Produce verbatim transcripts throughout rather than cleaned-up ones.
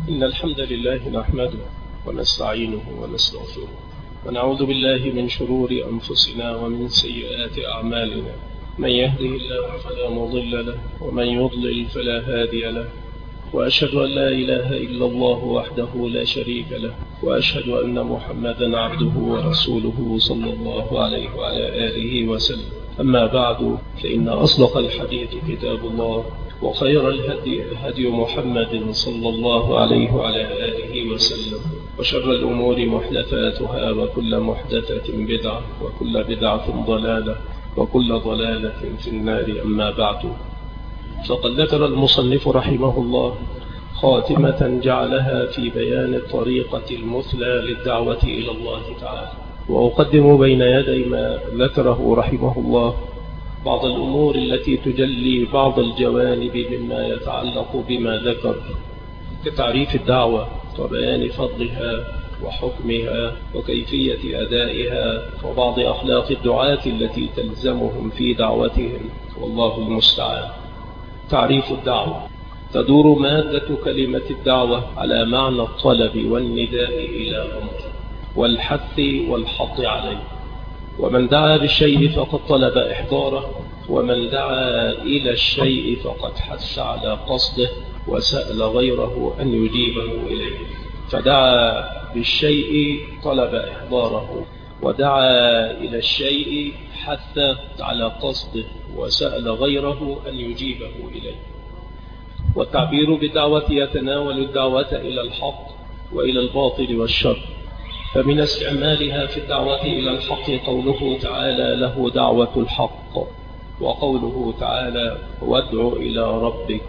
إن الحمد لله نحمده ونستعينه ونستغفره ونعوذ بالله من شرور أنفسنا ومن سيئات أعمالنا. من يهده الله فلا مضل له ومن يضلل فلا هادي له، وأشهد أن لا إله إلا الله وحده لا شريك له، وأشهد أن محمدا عبده ورسوله صلى الله عليه وعلى آله وسلم. أما بعد، فإن أصدق الحديث كتاب الله، وخير الهدي هدي محمد صلى الله عليه وعلى آله وسلم، وشر الأمور محدثاتها، وكل محدثة بدعة، وكل بدعة ضلالة، وكل ضلالة في النار. أما بعد، فقد ذكر المصنف رحمه الله خاتمة جعلها في بيان الطريقة المثلى للدعوة إلى الله تعالى. وأقدم بين يدي ما ذكره رحمه الله بعض الأمور التي تجلي بعض الجوانب مما يتعلق بما ذكر، كتعريف الدعوة وبيان فضلها وحكمها وكيفية أدائها، وبعض أخلاق الدعاة التي تلزمهم في دعوتهم، والله المستعان. تعريف الدعوة: تدور مادة كلمة الدعوة على معنى الطلب والنداء إلى أمر والحث والحض عليه. ومن دعا بالشيء فقد طلب إحضاره، ومن دعا إلى الشيء فقد حث على قصده وسأل غيره أن يجيبه إليه. فدعا بالشيء طلب إحضاره، ودعا إلى الشيء حث على قصده وسأل غيره أن يجيبه إليه. والتعبير بالدعوة يتناول الدعوة إلى الحق وإلى الباطل والشر. فمن استعمالها في الدعوة إلى الحق قوله تعالى: له دعوة الحق، وقوله تعالى: وادع إلى ربك،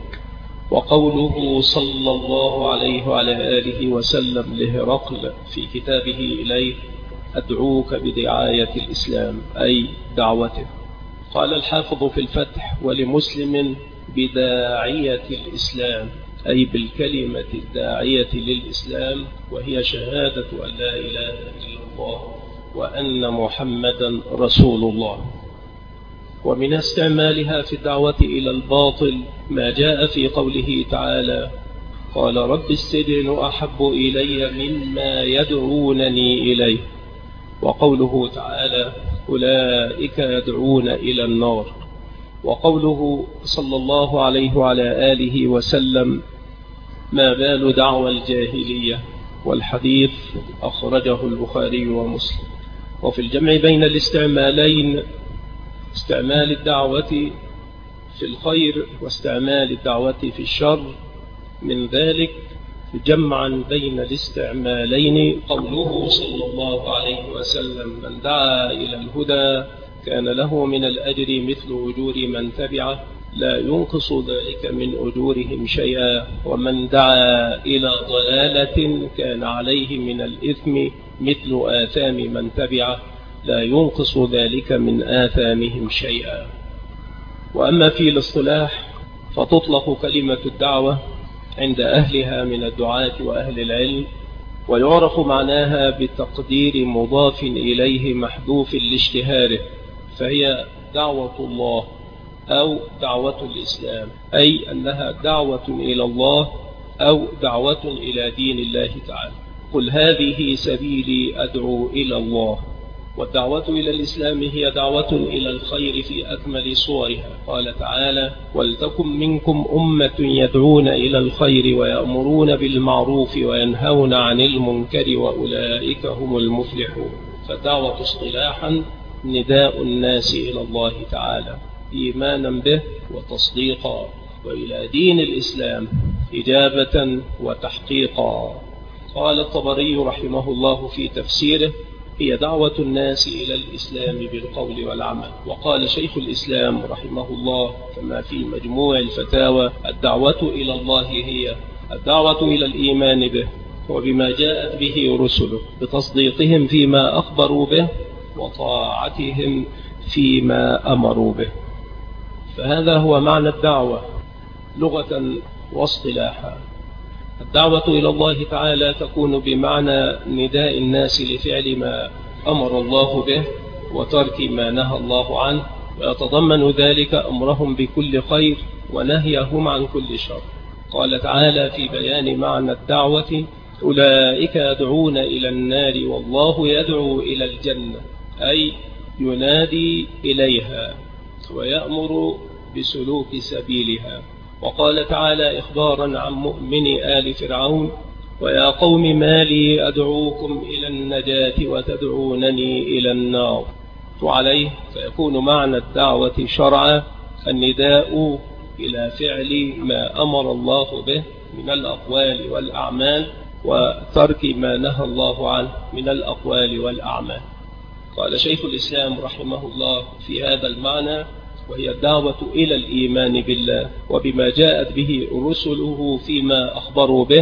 وقوله صلى الله عليه وعلى آله وسلم لهرقل في كتابه إليه: أدعوك بدعاية الإسلام، أي دعوته. قال الحافظ في الفتح: ولمسلم بداعية الإسلام، أي بالكلمة الداعية للإسلام، وهي شهادة أن لا إله إلا الله وأن محمدا رسول الله. ومن استعمالها في الدعوة إلى الباطل ما جاء في قوله تعالى: قال رب السجن أحب إلي مما يدعونني إليه، وقوله تعالى: أولئك يدعون إلى النار، وقوله صلى الله عليه وعلى آله وسلم: ما بال دعوى الجاهلية، والحديث أخرجه البخاري ومسلم. وفي الجمع بين الاستعمالين، استعمال الدعوة في الخير واستعمال الدعوة في الشر، من ذلك جمعا بين الاستعمالين قوله صلى الله عليه وسلم: من دعا إلى الهدى كان له من الأجر مثل أجور من تبعه، لا ينقص ذلك من أجورهم شيئا، ومن دعا إلى ضلالة كان عليه من الإثم مثل آثام من تبعه، لا ينقص ذلك من آثامهم شيئا. وأما في الاصطلاح فتطلق كلمة الدعوة عند أهلها من الدعاة وأهل العلم، ويعرف معناها بتقدير مضاف إليه محذوف لاشتهاره، فهي دعوة الله أو دعوة الإسلام، أي أنها دعوة إلى الله أو دعوة إلى دين الله تعالى. قل هذه سبيلي أدعو إلى الله. والدعوة إلى الإسلام هي دعوة إلى الخير في أكمل صورها. قال تعالى: ولتكن منكم أمة يدعون إلى الخير ويأمرون بالمعروف وينهون عن المنكر وأولئك هم المفلحون. فالدعوة اصطلاحا نداء الناس إلى الله تعالى إيمانا به وتصديقا، وإلى دين الإسلام إجابة وتحقيقا. قال الطبري رحمه الله في تفسيره: هي دعوة الناس إلى الإسلام بالقول والعمل. وقال شيخ الإسلام رحمه الله كما في مجموع الفتاوى: الدعوة إلى الله هي الدعوة إلى الإيمان به وبما جاءت به رسله، بتصديقهم فيما أخبروا به وطاعتهم فيما أمروا به. فهذا هو معنى الدعوة لغة واصطلاحا. الدعوة إلى الله تعالى تكون بمعنى نداء الناس لفعل ما أمر الله به وترك ما نهى الله عنه، ويتضمن ذلك أمرهم بكل خير ونهيهم عن كل شر. قال تعالى في بيان معنى الدعوة: أولئك يدعون إلى النار والله يدعو إلى الجنة، أي ينادي إليها ويأمر بسلوك سبيلها. وقال تعالى إخبارا عن مؤمن آل فرعون: ويا قوم ما لي أدعوكم إلى النجاة وتدعونني إلى النار. وعليه فيكون معنى الدعوة شرعا النداء إلى فعل ما أمر الله به من الأقوال والأعمال، وترك ما نهى الله عنه من الأقوال والأعمال. قال شيخ الإسلام رحمه الله في هذا المعنى: وهي الدعوة إلى الإيمان بالله وبما جاءت به رسله فيما أخبروا به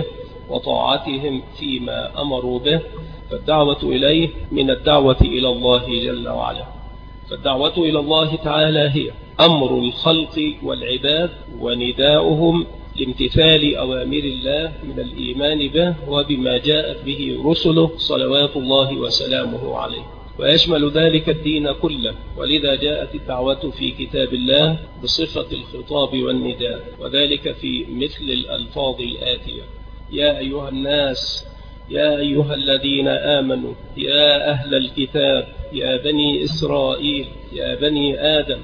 وطاعتهم فيما أمروا به، فالدعوة إليه من الدعوة إلى الله جل وعلا. فالدعوة إلى الله تعالى هي أمر الخلق والعباد ونداؤهم لامتثال أوامر الله من الإيمان به وبما جاءت به رسله صلوات الله وسلامه عليه، ويشمل ذلك الدين كله. ولذا جاءت الدعوة في كتاب الله بصفة الخطاب والنداء، وذلك في مثل الألفاظ الآتية: يا أيها الناس، يا أيها الذين آمنوا، يا أهل الكتاب، يا بني إسرائيل، يا بني آدم،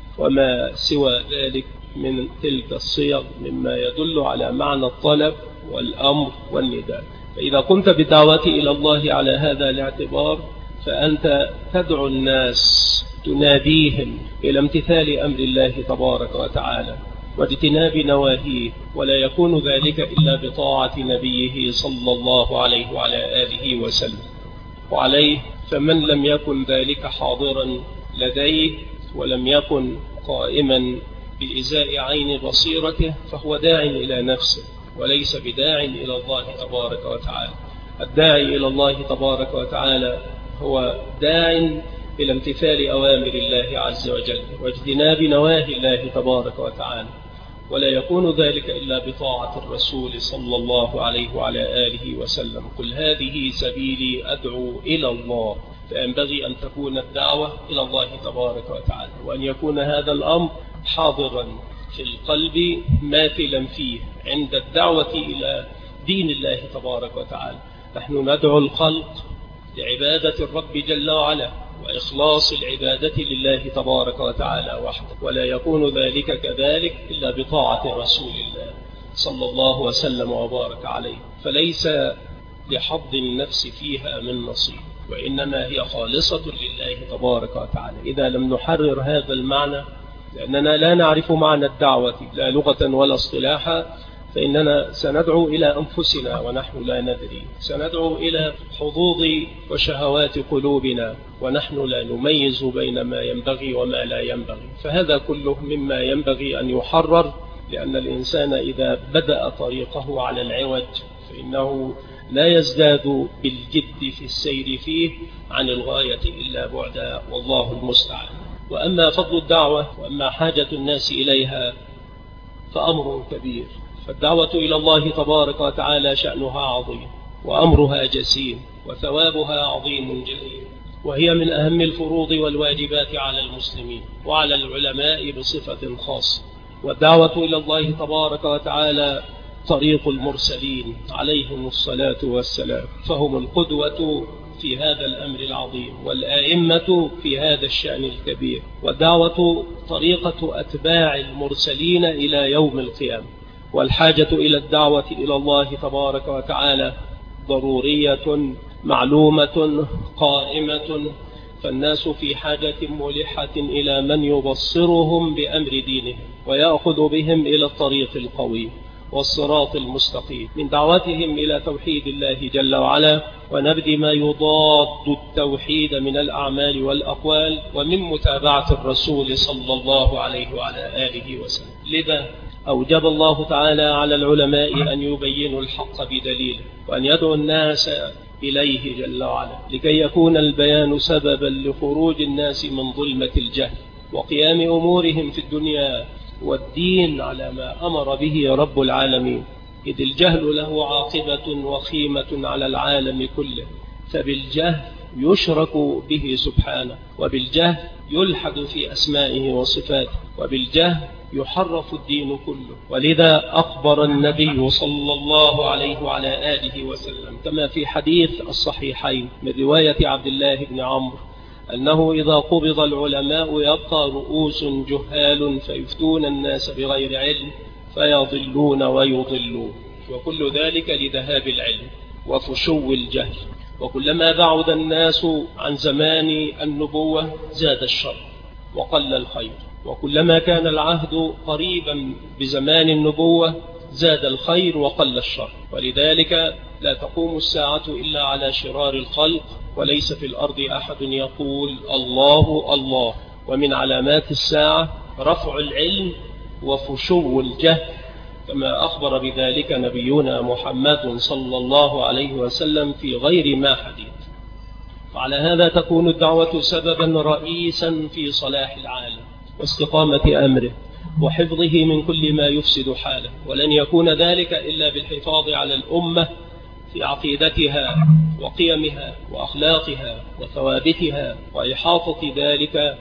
وما سوى ذلك من تلك الصيغ مما يدل على معنى الطلب والأمر والنداء. فإذا قمت بالدعوة إلى الله على هذا الاعتبار فأنت تدعو الناس، تناديهم إلى امتثال أمر الله تبارك وتعالى واجتناب نواهيه، ولا يكون ذلك إلا بطاعة نبيه صلى الله عليه وعلى آله وسلم. وعليه فمن لم يكن ذلك حاضرا لديه ولم يكن قائما بإزاء عين بصيرته فهو داع إلى نفسه وليس بداع إلى الله تبارك وتعالى. الداعي إلى الله تبارك وتعالى هو داع إلى امتثال أوامر الله عز وجل واجتناب نواهي الله تبارك وتعالى، ولا يكون ذلك إلا بطاعة الرسول صلى الله عليه وعلى آله وسلم: قل هذه سبيلي أدعو إلى الله. فينبغي أن تكون الدعوة إلى الله تبارك وتعالى، وأن يكون هذا الأمر حاضرا في القلب ماثلا فيه عند الدعوة إلى دين الله تبارك وتعالى. نحن ندعو الخلق لعبادة الرب جل وعلا وإخلاص العبادة لله تبارك وتعالى وحده، ولا يكون ذلك كذلك إلا بطاعة رسول الله صلى الله وسلم وبارك عليه، فليس لحظ النفس فيها من نصيب، وإنما هي خالصة لله تبارك وتعالى. إذا لم نحرر هذا المعنى، لأننا لا نعرف معنى الدعوة لا لغة ولا اصطلاحا، فإننا سندعو إلى أنفسنا ونحن لا ندري، سندعو إلى حظوظ وشهوات قلوبنا ونحن لا نميز بين ما ينبغي وما لا ينبغي. فهذا كله مما ينبغي أن يحرر، لأن الإنسان إذا بدأ طريقه على العوج فإنه لا يزداد بالجد في السير فيه عن الغاية إلا بعدا، والله المستعان. وأما فضل الدعوة وأما حاجة الناس إليها فأمر كبير. فالدعوة إلى الله تبارك وتعالى شأنها عظيم وأمرها جسيم وثوابها عظيم جليل، وهي من أهم الفروض والواجبات على المسلمين وعلى العلماء بصفة خاصة. والدعوة إلى الله تبارك وتعالى طريق المرسلين عليهم الصلاة والسلام، فهم القدوة في هذا الأمر العظيم والآئمة في هذا الشأن الكبير. والدعوة طريقة أتباع المرسلين إلى يوم القيامة، والحاجة إلى الدعوة إلى الله تبارك وتعالى ضرورية معلومة قائمة، فالناس في حاجة ملحة إلى من يبصرهم بأمر دينهم ويأخذ بهم إلى الطريق القوي والصراط المستقيم، من دعوتهم إلى توحيد الله جل وعلا ونبذ ما يضاد التوحيد من الأعمال والأقوال، ومن متابعة الرسول صلى الله عليه وعلى آله وسلم. لذا أوجب الله تعالى على العلماء أن يبينوا الحق بدليله وأن يدعو الناس إليه جل وعلا، لكي يكون البيان سببا لخروج الناس من ظلمة الجهل وقيام أمورهم في الدنيا والدين على ما أمر به رب العالمين، إذ الجهل له عاقبة وخيمة على العالم كله، فبالجهل يشرك به سبحانه، وبالجهل يلحد في أسمائه وصفاته، وبالجهل يحرف الدين كله. ولذا أخبر النبي صلى الله عليه وعلى آله وسلم كما في حديث الصحيحين من رواية عبد الله بن عمرو أنه إذا قبض العلماء يبقى رؤوس جهال فيفتون الناس بغير علم فيضلون ويضلون، وكل ذلك لذهاب العلم وفشو الجهل. وكلما بعد الناس عن زمان النبوة زاد الشر وقل الخير، وكلما كان العهد قريبا بزمان النبوة زاد الخير وقل الشر. ولذلك لا تقوم الساعة إلا على شرار الخلق، وليس في الأرض أحد يقول الله الله. ومن علامات الساعة رفع العلم وفشو الجهل، كما أخبر بذلك نبينا محمد صلى الله عليه وسلم في غير ما حديث. وعلى هذا تكون الدعوة سببا رئيسا في صلاح العالم واستقامة أمره وحفظه من كل ما يفسد حاله، ولن يكون ذلك إلا بالحفاظ على الأمة في عقيدتها وقيمها وأخلاقها وثوابتها، وإحاطة ذلك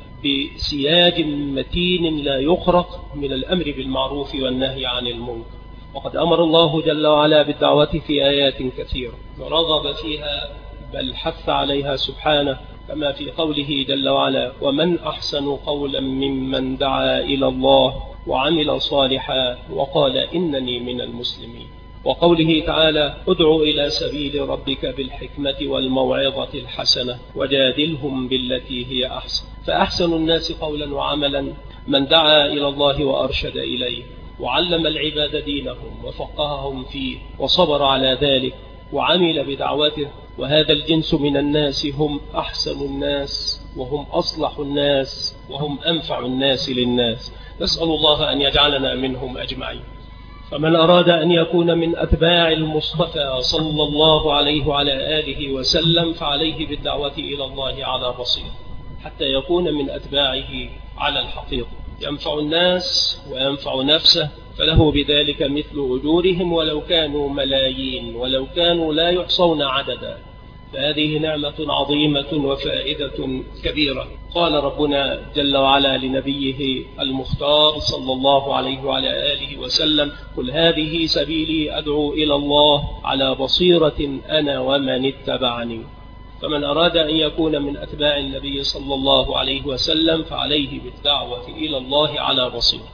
بسياج متين لا يخرق من الأمر بالمعروف والنهي عن المنكر. وقد أمر الله جل وعلا بالدعوة في آيات كثيرة ورغب فيها بل حث عليها سبحانه، كما في قوله جل وعلا: ومن أحسن قولا ممن دعا إلى الله وعمل صالحا وقال إنني من المسلمين. وقوله تعالى: ادع إلى سبيل ربك بالحكمة والموعظة الحسنة وجادلهم بالتي هي أحسن. فأحسن الناس قولا وعملا من دعا إلى الله وأرشد إليه وعلم العباد دينهم وفقههم فيه وصبر على ذلك وعمل بدعوته. وهذا الجنس من الناس هم أحسن الناس وهم أصلح الناس وهم أنفع الناس للناس. نسأل الله أن يجعلنا منهم أجمعين. فمن أراد أن يكون من أتباع المصطفى صلى الله عليه وعلى آله وسلم فعليه بالدعوة إلى الله على بصيرة حتى يكون من أتباعه على الحقيقة، ينفع الناس وينفع نفسه، فله بذلك مثل أجورهم ولو كانوا ملايين ولو كانوا لا يحصون عددا. فهذه نعمة عظيمة وفائدة كبيرة. قال ربنا جل وعلا لنبيه المختار صلى الله عليه وعلى آله وسلم: قل هذه سبيلي أدعو إلى الله على بصيرة أنا ومن اتبعني. فمن أراد أن يكون من أتباع النبي صلى الله عليه وسلم فعليه بالدعوة إلى الله على بصيرة.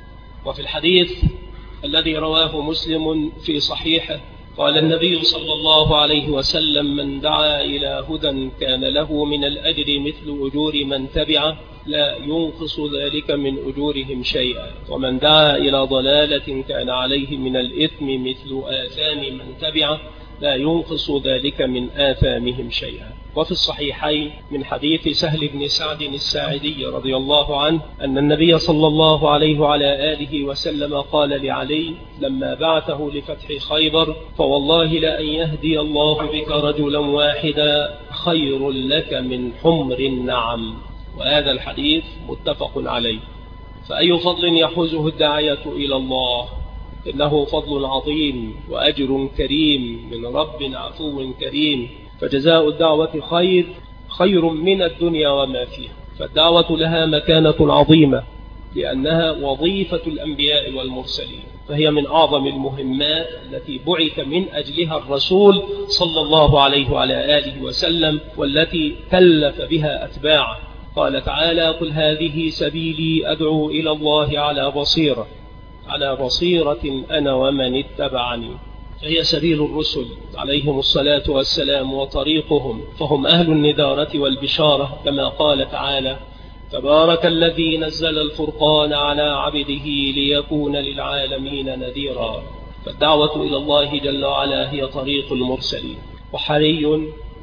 وفي الحديث الذي رواه مسلم في صحيحه قال النبي صلى الله عليه وسلم: من دعا إلى هدى كان له من الأجر مثل أجور من تبعه لا ينقص ذلك من أجورهم شيئا، ومن دعا إلى ضلالة كان عليه من الإثم مثل آثام من تبعه لا ينقص ذلك من آثامهم شيئا. وفي الصحيحين من حديث سهل بن سعد الساعدي رضي الله عنه أن النبي صلى الله عليه وعلى آله وسلم قال لعلي لما بعثه لفتح خيبر: فوالله لأن يهدي الله بك رجلا واحدا خير لك من حمر النعم. وهذا الحديث متفق عليه. فأي فضل يحوزه الداعية إلى الله؟ إنه فضل عظيم وأجر كريم من رب عفو كريم. فجزاء الدعوة خير خير من الدنيا وما فيها. فالدعوة لها مكانة عظيمة لأنها وظيفة الأنبياء والمرسلين، فهي من أعظم المهمات التي بعث من أجلها الرسول صلى الله عليه وعلى آله وسلم، والتي كلف بها أتباعه. قال تعالى: قل هذه سبيلي أدعو إلى الله على بصيرة على بصيرة أنا ومن اتبعني. فهي سبيل الرسل عليهم الصلاة والسلام وطريقهم، فهم أهل النذارة والبشارة، كما قال تعالى: تبارك الذي نزل الفرقان على عبده ليكون للعالمين نذيرا. فالدعوة إلى الله جل وعلا هي طريق المرسلين، وحري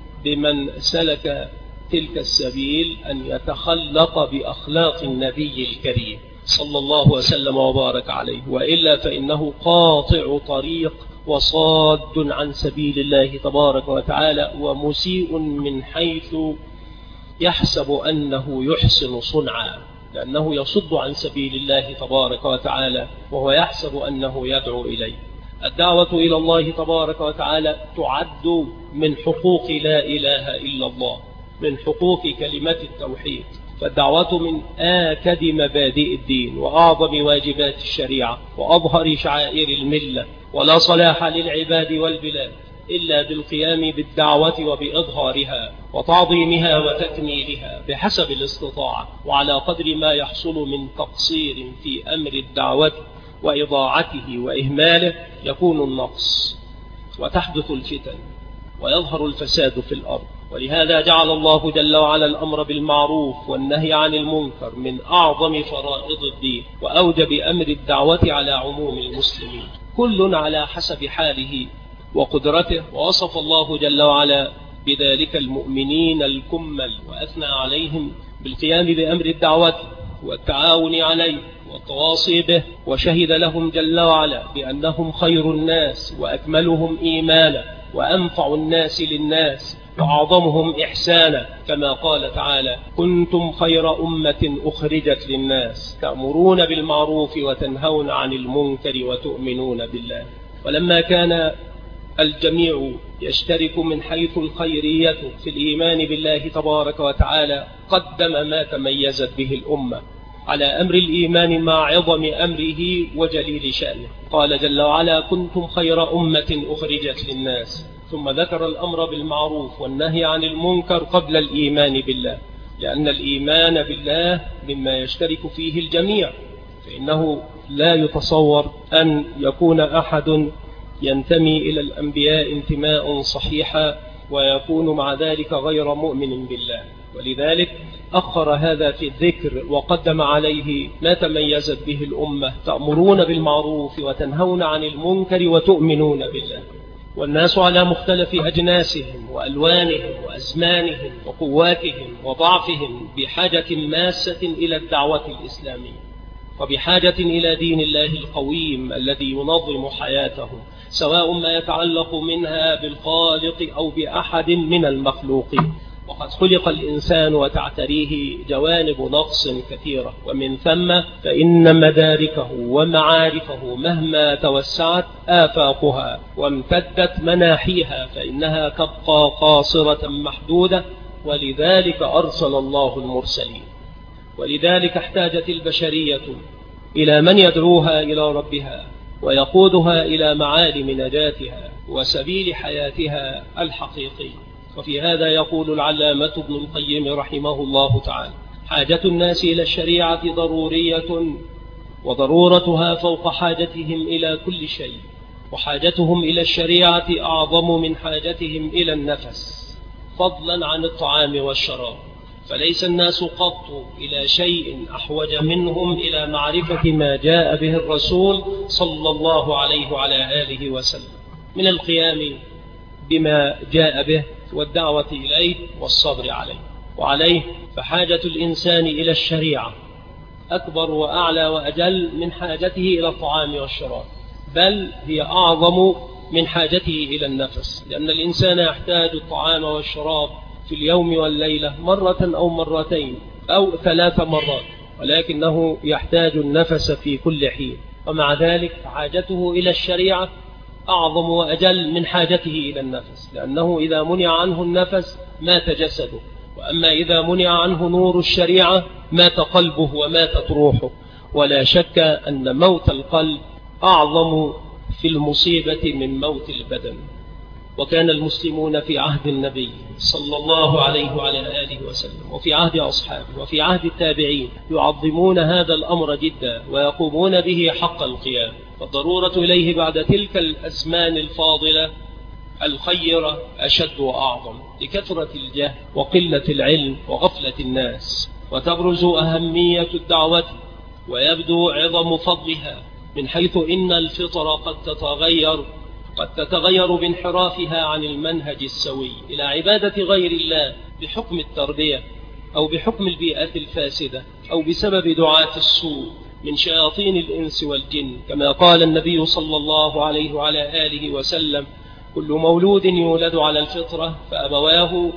بمن سلك تلك السبيل أن يتخلق بأخلاق النبي الكريم صلى الله وسلم وبارك عليه، وإلا فإنه قاطع طريق وصاد عن سبيل الله تبارك وتعالى، ومسيء من حيث يحسب أنه يحسن صنعا، لأنه يصد عن سبيل الله تبارك وتعالى وهو يحسب أنه يدعو إليه. الدعوة إلى الله تبارك وتعالى تعد من حقوق لا إله إلا الله، من حقوق كلمة التوحيد، فالدعوة من آكد مبادئ الدين وأعظم واجبات الشريعة وأظهر شعائر الملة، ولا صلاح للعباد والبلاد إلا بالقيام بالدعوة وبإظهارها وتعظيمها وتكميلها بحسب الاستطاعة، وعلى قدر ما يحصل من تقصير في أمر الدعوة وإضاعته وإهماله يكون النقص وتحدث الفتن ويظهر الفساد في الأرض. ولهذا جعل الله جل وعلا الأمر بالمعروف والنهي عن المنكر من أعظم فرائض الدين، وأوجب أمر الدعوة على عموم المسلمين كل على حسب حاله وقدرته. ووصف الله جل وعلا بذلك المؤمنين الكمل وأثنى عليهم بالقيام بأمر الدعوة والتعاون عليه والتواصي به، وشهد لهم جل وعلا بأنهم خير الناس وأكملهم إيمانا وأنفع الناس للناس وأعظمهم إحسانا، كما قال تعالى: كنتم خير أمة أخرجت للناس تأمرون بالمعروف وتنهون عن المنكر وتؤمنون بالله. ولما كان الجميع يشترك من حيث الخيرية في الإيمان بالله تبارك وتعالى قدم ما تميزت به الأمة على أمر الإيمان مع عظم أمره وجليل شأنه. قال جل وعلا: كنتم خير أمة أخرجت للناس، ثم ذكر الأمر بالمعروف والنهي عن المنكر قبل الإيمان بالله، لأن الإيمان بالله مما يشترك فيه الجميع، فإنه لا يتصور أن يكون أحد ينتمي إلى الأنبياء انتماء صحيحا ويكون مع ذلك غير مؤمن بالله. ولذلك أخر هذا في الذكر وقدم عليه ما تميزت به الأمة: تأمرون بالمعروف وتنهون عن المنكر وتؤمنون بالله. والناس على مختلف أجناسهم وألوانهم وأزمانهم وقواتهم وضعفهم بحاجة ماسة إلى الدعوة الإسلامية، وبحاجة إلى دين الله القويم الذي ينظم حياتهم، سواء ما يتعلق منها بالخالق أو بأحد من المخلوقين. وقد خلق الإنسان وتعتريه جوانب نقص كثيرة، ومن ثم فإن مداركه ومعارفه مهما توسعت آفاقها وامتدت مناحيها فإنها تبقى قاصرة محدودة، ولذلك أرسل الله المرسلين. ولذلك احتاجت البشرية إلى من يدعوها إلى ربها ويقودها إلى معالم نجاتها وسبيل حياتها الحقيقي. وفي هذا يقول العلامة ابن القيم رحمه الله تعالى: حاجة الناس إلى الشريعة ضرورية، وضرورتها فوق حاجتهم إلى كل شيء، وحاجتهم إلى الشريعة أعظم من حاجتهم إلى النفس، فضلا عن الطعام والشراب. فليس الناس قط إلى شيء أحوج منهم إلى معرفة ما جاء به الرسول صلى الله عليه وعلى آله وسلم من القيام بما جاء به والدعوة إليه والصبر عليه. وعليه فحاجة الإنسان إلى الشريعة أكبر وأعلى وأجل من حاجته إلى الطعام والشراب، بل هي أعظم من حاجته إلى النفس، لأن الإنسان يحتاج الطعام والشراب في اليوم والليلة مرة أو مرتين أو ثلاث مرات، ولكنه يحتاج النفس في كل حين. ومع ذلك حاجته إلى الشريعة أعظم وأجل من حاجته إلى النفس، لأنه إذا منع عنه النفس مات جسده، وأما إذا منع عنه نور الشريعة مات قلبه وماتت روحه. ولا شك أن موت القلب أعظم في المصيبة من موت البدن. وكان المسلمون في عهد النبي صلى الله عليه وعلى آله وسلم وفي عهد أصحابه وفي عهد التابعين يعظمون هذا الأمر جدا ويقومون به حق القيام، فالضرورة إليه بعد تلك الأزمان الفاضلة الخيرة أشد وأعظم لكثرة الجهل وقلة العلم وغفلة الناس. وتبرز أهمية الدعوة ويبدو عظم فضلها من حيث إن الفطر قد تتغير قد تتغير بانحرافها عن المنهج السوي إلى عبادة غير الله بحكم التربية أو بحكم البيئة الفاسدة أو بسبب دعاة السوء من شياطين الإنس والجن، كما قال النبي صلى الله عليه وعلى آله وسلم: كل مولود يولد على الفطرة فأبواه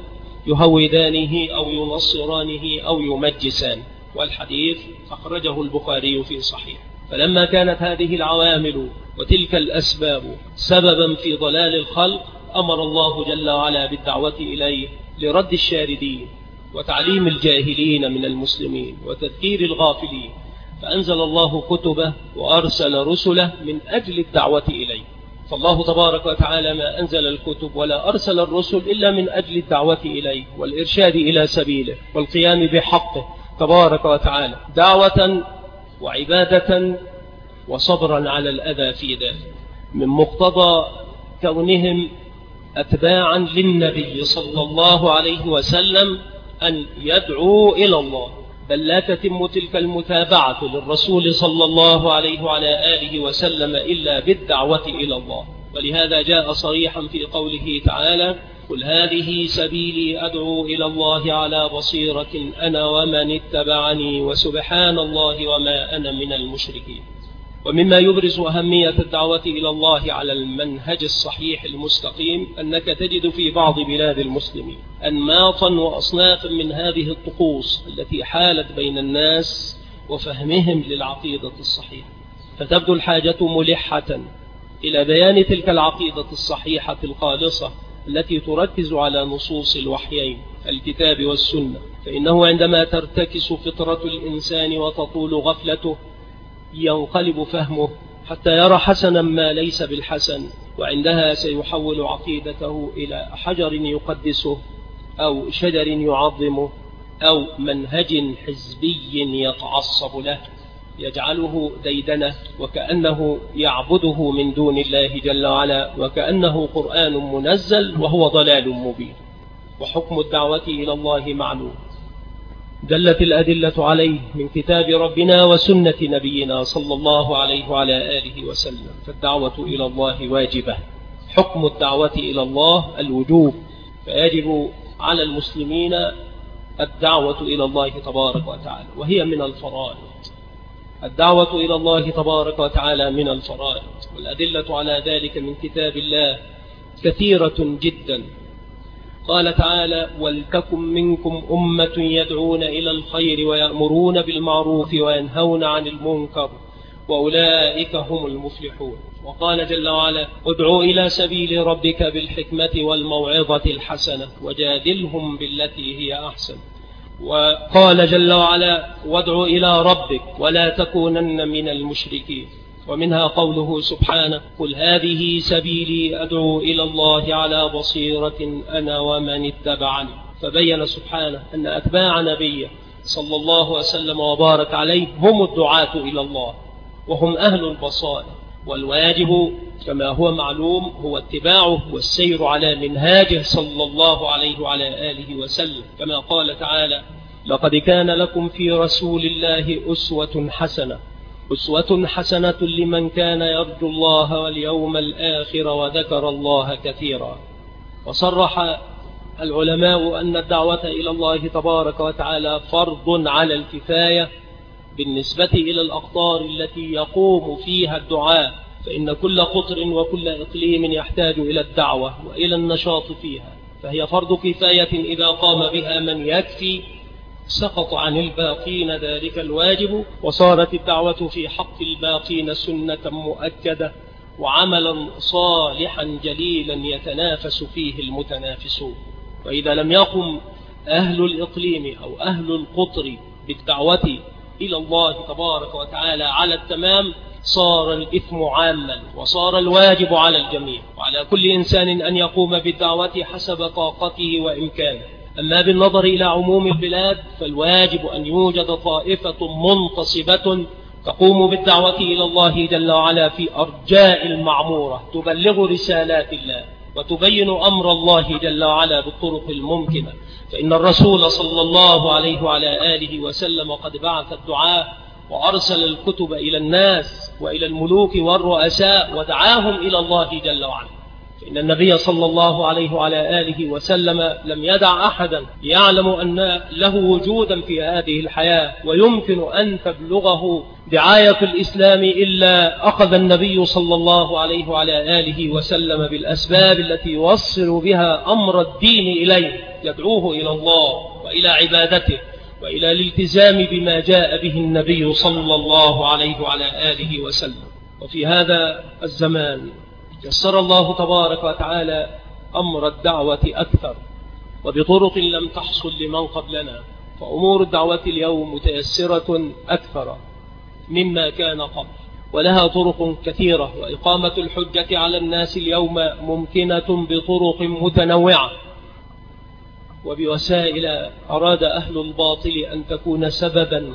يهودانه أو ينصرانه أو يمجسان. والحديث أخرجه البخاري في صحيح. فلما كانت هذه العوامل وتلك الأسباب سببا في ضلال الخلق، أمر الله جل وعلا بالدعوة إليه لرد الشاردين وتعليم الجاهلين من المسلمين وتذكير الغافلين، فأنزل الله كتبه وأرسل رسله من أجل الدعوة إليه. فالله تبارك وتعالى ما أنزل الكتب ولا أرسل الرسل إلا من أجل الدعوة إليه والإرشاد إلى سبيله والقيام بحقه تبارك وتعالى، دعوة وعبادة وصبرا على الأذى في ذلك. من مقتضى كونهم أتباعا للنبي صلى الله عليه وسلم أن يدعوا إلى الله، بل لا تتم تلك المتابعة للرسول صلى الله عليه وعلى آله وسلم إلا بالدعوة إلى الله. ولهذا جاء صريحا في قوله تعالى: قل هذه سبيلي أدعو إلى الله على بصيرة أنا ومن اتبعني وسبحان الله وما أنا من المشركين. ومما يبرز أهمية الدعوة إلى الله على المنهج الصحيح المستقيم أنك تجد في بعض بلاد المسلمين أنماطا وأصنافا من هذه الطقوس التي حالت بين الناس وفهمهم للعقيدة الصحيحة، فتبدو الحاجة ملحة إلى بيان تلك العقيدة الصحيحة الخالصة التي تركز على نصوص الوحيين الكتاب والسنة. فإنه عندما ترتكس فطرة الإنسان وتطول غفلته ينقلب فهمه حتى يرى حسنا ما ليس بالحسن، وعندها سيحول عقيدته إلى حجر يقدسه أو شجر يعظمه أو منهج حزبي يتعصب له يجعله ديدنه وكأنه يعبده من دون الله جل وعلا، وكأنه قرآن منزل وهو ضلال مبين. وحكم الدعوة إلى الله معلوم، دلت الأدلة عليه من كتاب ربنا وسنة نبينا صلى الله عليه وعلى آله وسلم، فالدعوة إلى الله واجبة. حكم الدعوة إلى الله الوجوب، فيجب على المسلمين الدعوة إلى الله تبارك وتعالى، وهي من الفرائض. الدعوة إلى الله تبارك وتعالى من الفرائض، والأدلة على ذلك من كتاب الله كثيرة جدا. قال تعالى: ولتكن منكم أمة يدعون إلى الخير ويأمرون بالمعروف وينهون عن المنكر وأولئك هم المفلحون. وقال جل وعلا: ادعوا إلى سبيل ربك بالحكمة والموعظة الحسنة وجادلهم بالتي هي أحسن. وقال جل وعلا: وادعوا إلى ربك ولا تكونن من المشركين. ومنها قوله سبحانه: قل هذه سبيلي أدعو إلى الله على بصيرة أنا ومن اتبعني. فبين سبحانه أن أتباع نبيه صلى الله وسلم وبارك عليه هم الدعاة إلى الله وهم أهل البصائر، والواجب كما هو معلوم هو اتباعه والسير على منهاجه صلى الله عليه وعلى آله وسلم، كما قال تعالى: لقد كان لكم في رسول الله أسوة حسنة أسوة حسنة لمن كان يرجو الله واليوم الآخر وذكر الله كثيرا. وصرح العلماء أن الدعوة إلى الله تبارك وتعالى فرض على الكفاية بالنسبة إلى الأقطار التي يقوم فيها الدعاء، فإن كل قطر وكل إقليم يحتاج إلى الدعوة وإلى النشاط فيها، فهي فرض كفاية إذا قام بها من يكفي سقط عن الباقين ذلك الواجب، وصارت الدعوة في حق الباقين سنة مؤكدة وعملا صالحا جليلا يتنافس فيه المتنافسون. وإذا لم يقم أهل الإقليم أو أهل القطر بالدعوة إلى الله تبارك وتعالى على التمام صار الإثم عاما وصار الواجب على الجميع، وعلى كل إنسان أن يقوم بالدعوة حسب طاقته وإمكانه. أما بالنظر إلى عموم البلاد فالواجب أن يوجد طائفة منتصبة تقوم بالدعوة إلى الله جل وعلا في أرجاء المعمورة، تبلغ رسالات الله وتبين أمر الله جل وعلا بالطرق الممكنة. فإن الرسول صلى الله عليه وعلى آله وسلم قد بعث الدعاء وأرسل الكتب إلى الناس وإلى الملوك والرؤساء ودعاهم إلى الله جل وعلا. فإن النبي صلى الله عليه وعلى آله وسلم لم يدع أحدا يعلم أن له وجودا في هذه الحياة ويمكن أن تبلغه دعاية الإسلام إلا أخذ النبي صلى الله عليه وعلى آله وسلم بالأسباب التي يوصل بها أمر الدين إليه، يدعوه إلى الله وإلى عبادته وإلى الالتزام بما جاء به النبي صلى الله عليه وعلى آله وسلم. وفي هذا الزمان يسر الله تبارك وتعالى أمر الدعوة أكثر، وبطرق لم تحصل لمن قبلنا، فأمور الدعوة اليوم متيسرة أكثر مما كان قبل، ولها طرق كثيرة، وإقامة الحجة على الناس اليوم ممكنة بطرق متنوعة وبوسائل أراد أهل الباطل أن تكون سببا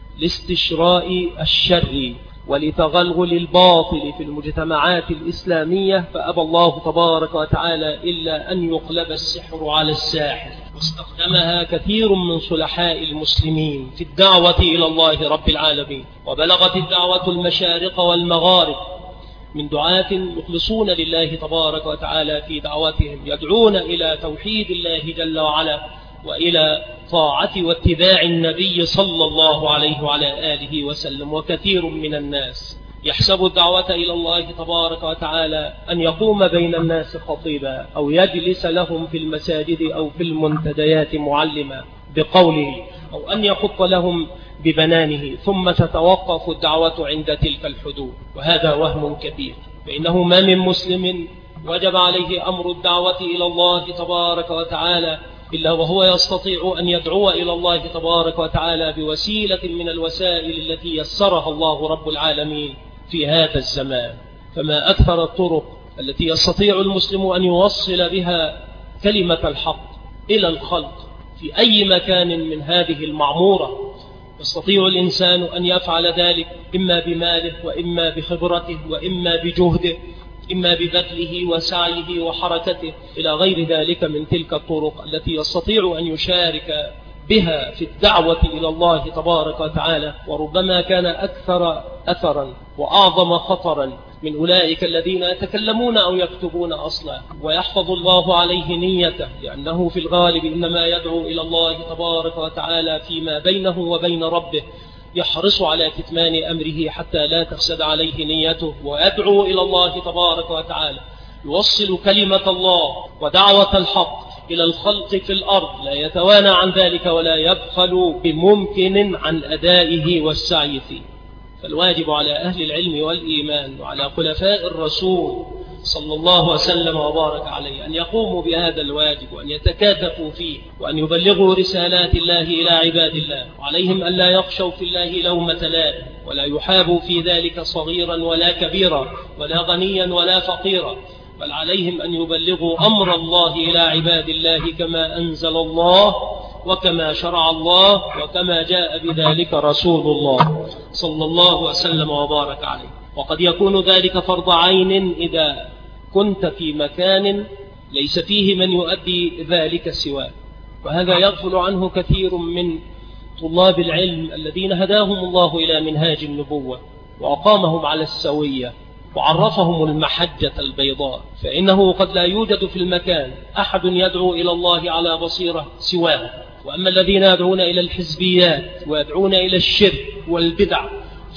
لاستشراء الشر ولتغلغل الباطل في المجتمعات الإسلامية، فأبى الله تبارك وتعالى إلا أن يقلب السحر على الساحر، واستخدمها كثير من صلحاء المسلمين في الدعوة إلى الله رب العالمين. وبلغت الدعوة المشارق والمغارب من دعاة يخلصون لله تبارك وتعالى في دعوتهم، يدعون إلى توحيد الله جل وعلا وإلى طاعة واتباع النبي صلى الله عليه وعلى آله وسلم. وكثير من الناس يحسب الدعوة إلى الله تبارك وتعالى أن يقوم بين الناس خطيبا أو يجلس لهم في المساجد أو في المنتديات معلما بقوله، أو أن يخط لهم ببنانه، ثم تتوقف الدعوة عند تلك الحدود، وهذا وهم كبير. فإنه ما من مسلم وجب عليه أمر الدعوة إلى الله تبارك وتعالى إلا وهو يستطيع أن يدعو إلى الله تبارك وتعالى بوسيلة من الوسائل التي يسرها الله رب العالمين في هذا الزمان. فما أكثر الطرق التي يستطيع المسلم أن يوصل بها كلمة الحق إلى الخلق في أي مكان من هذه المعمورة. يستطيع الإنسان أن يفعل ذلك إما بماله وإما بخبرته وإما بجهده، إما ببذله وسعيه وحركته إلى غير ذلك من تلك الطرق التي يستطيع أن يشارك بها في الدعوة إلى الله تبارك وتعالى. وربما كان أكثر أثرا وأعظم خطرا من أولئك الذين يتكلمون أو يكتبون أصلا، ويحفظ الله عليه نيته، لأنه في الغالب إنما يدعو إلى الله تبارك وتعالى فيما بينه وبين ربه، يحرص على كتمان أمره حتى لا تفسد عليه نيته، ويدعو إلى الله تبارك وتعالى، يوصل كلمة الله ودعوة الحق إلى الخلق في الأرض، لا يتوانى عن ذلك ولا يبخل بممكن عن أدائه والسعي فيه. فالواجب على أهل العلم والإيمان وعلى خلفاء الرسول صلى الله وسلم وبارك عليه أن يقوموا بهذا الواجب وأن يتكاتفوا فيه وأن يبلغوا رسالات الله إلى عباد الله، وعليهم أن لا يخشوا في الله لومة لائم، ولا يحابوا في ذلك صغيرا ولا كبيرا ولا غنيا ولا فقيرا، بل عليهم أن يبلغوا أمر الله إلى عباد الله كما أنزل الله وكما شرع الله وكما جاء بذلك رسول الله صلى الله وسلم وبارك عليه. وقد يكون ذلك فرض عين إذا كنت في مكان ليس فيه من يؤدي ذلك سواك، وهذا يغفل عنه كثير من طلاب العلم الذين هداهم الله إلى منهاج النبوة وأقامهم على السوية وعرفهم المحجة البيضاء، فإنه قد لا يوجد في المكان أحد يدعو إلى الله على بصيرة سواه. وأما الذين يدعون إلى الحزبيات ويدعون إلى الشرك والبدع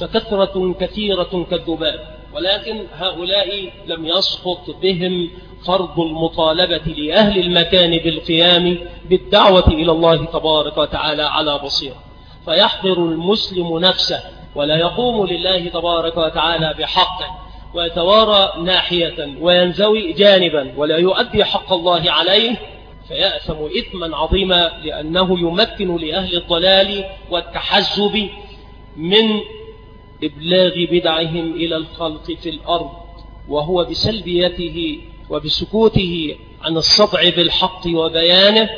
فكثرة كثيرة كالذباب، ولكن هؤلاء لم يسقط بهم فرض المطالبة لأهل المكان بالقيام بالدعوة إلى الله تبارك وتعالى على بصيرة، فيحضر المسلم نفسه ولا يقوم لله تبارك وتعالى بحقه، ويتوارى ناحية وينزوي جانبا ولا يؤدي حق الله عليه، فيأثم إثما عظيما، لأنه يمكن لأهل الضلال والتحزب من إبلاغ بدعهم إلى الخلق في الأرض، وهو بسلبيته وبسكوته عن الصدع بالحق وبيانه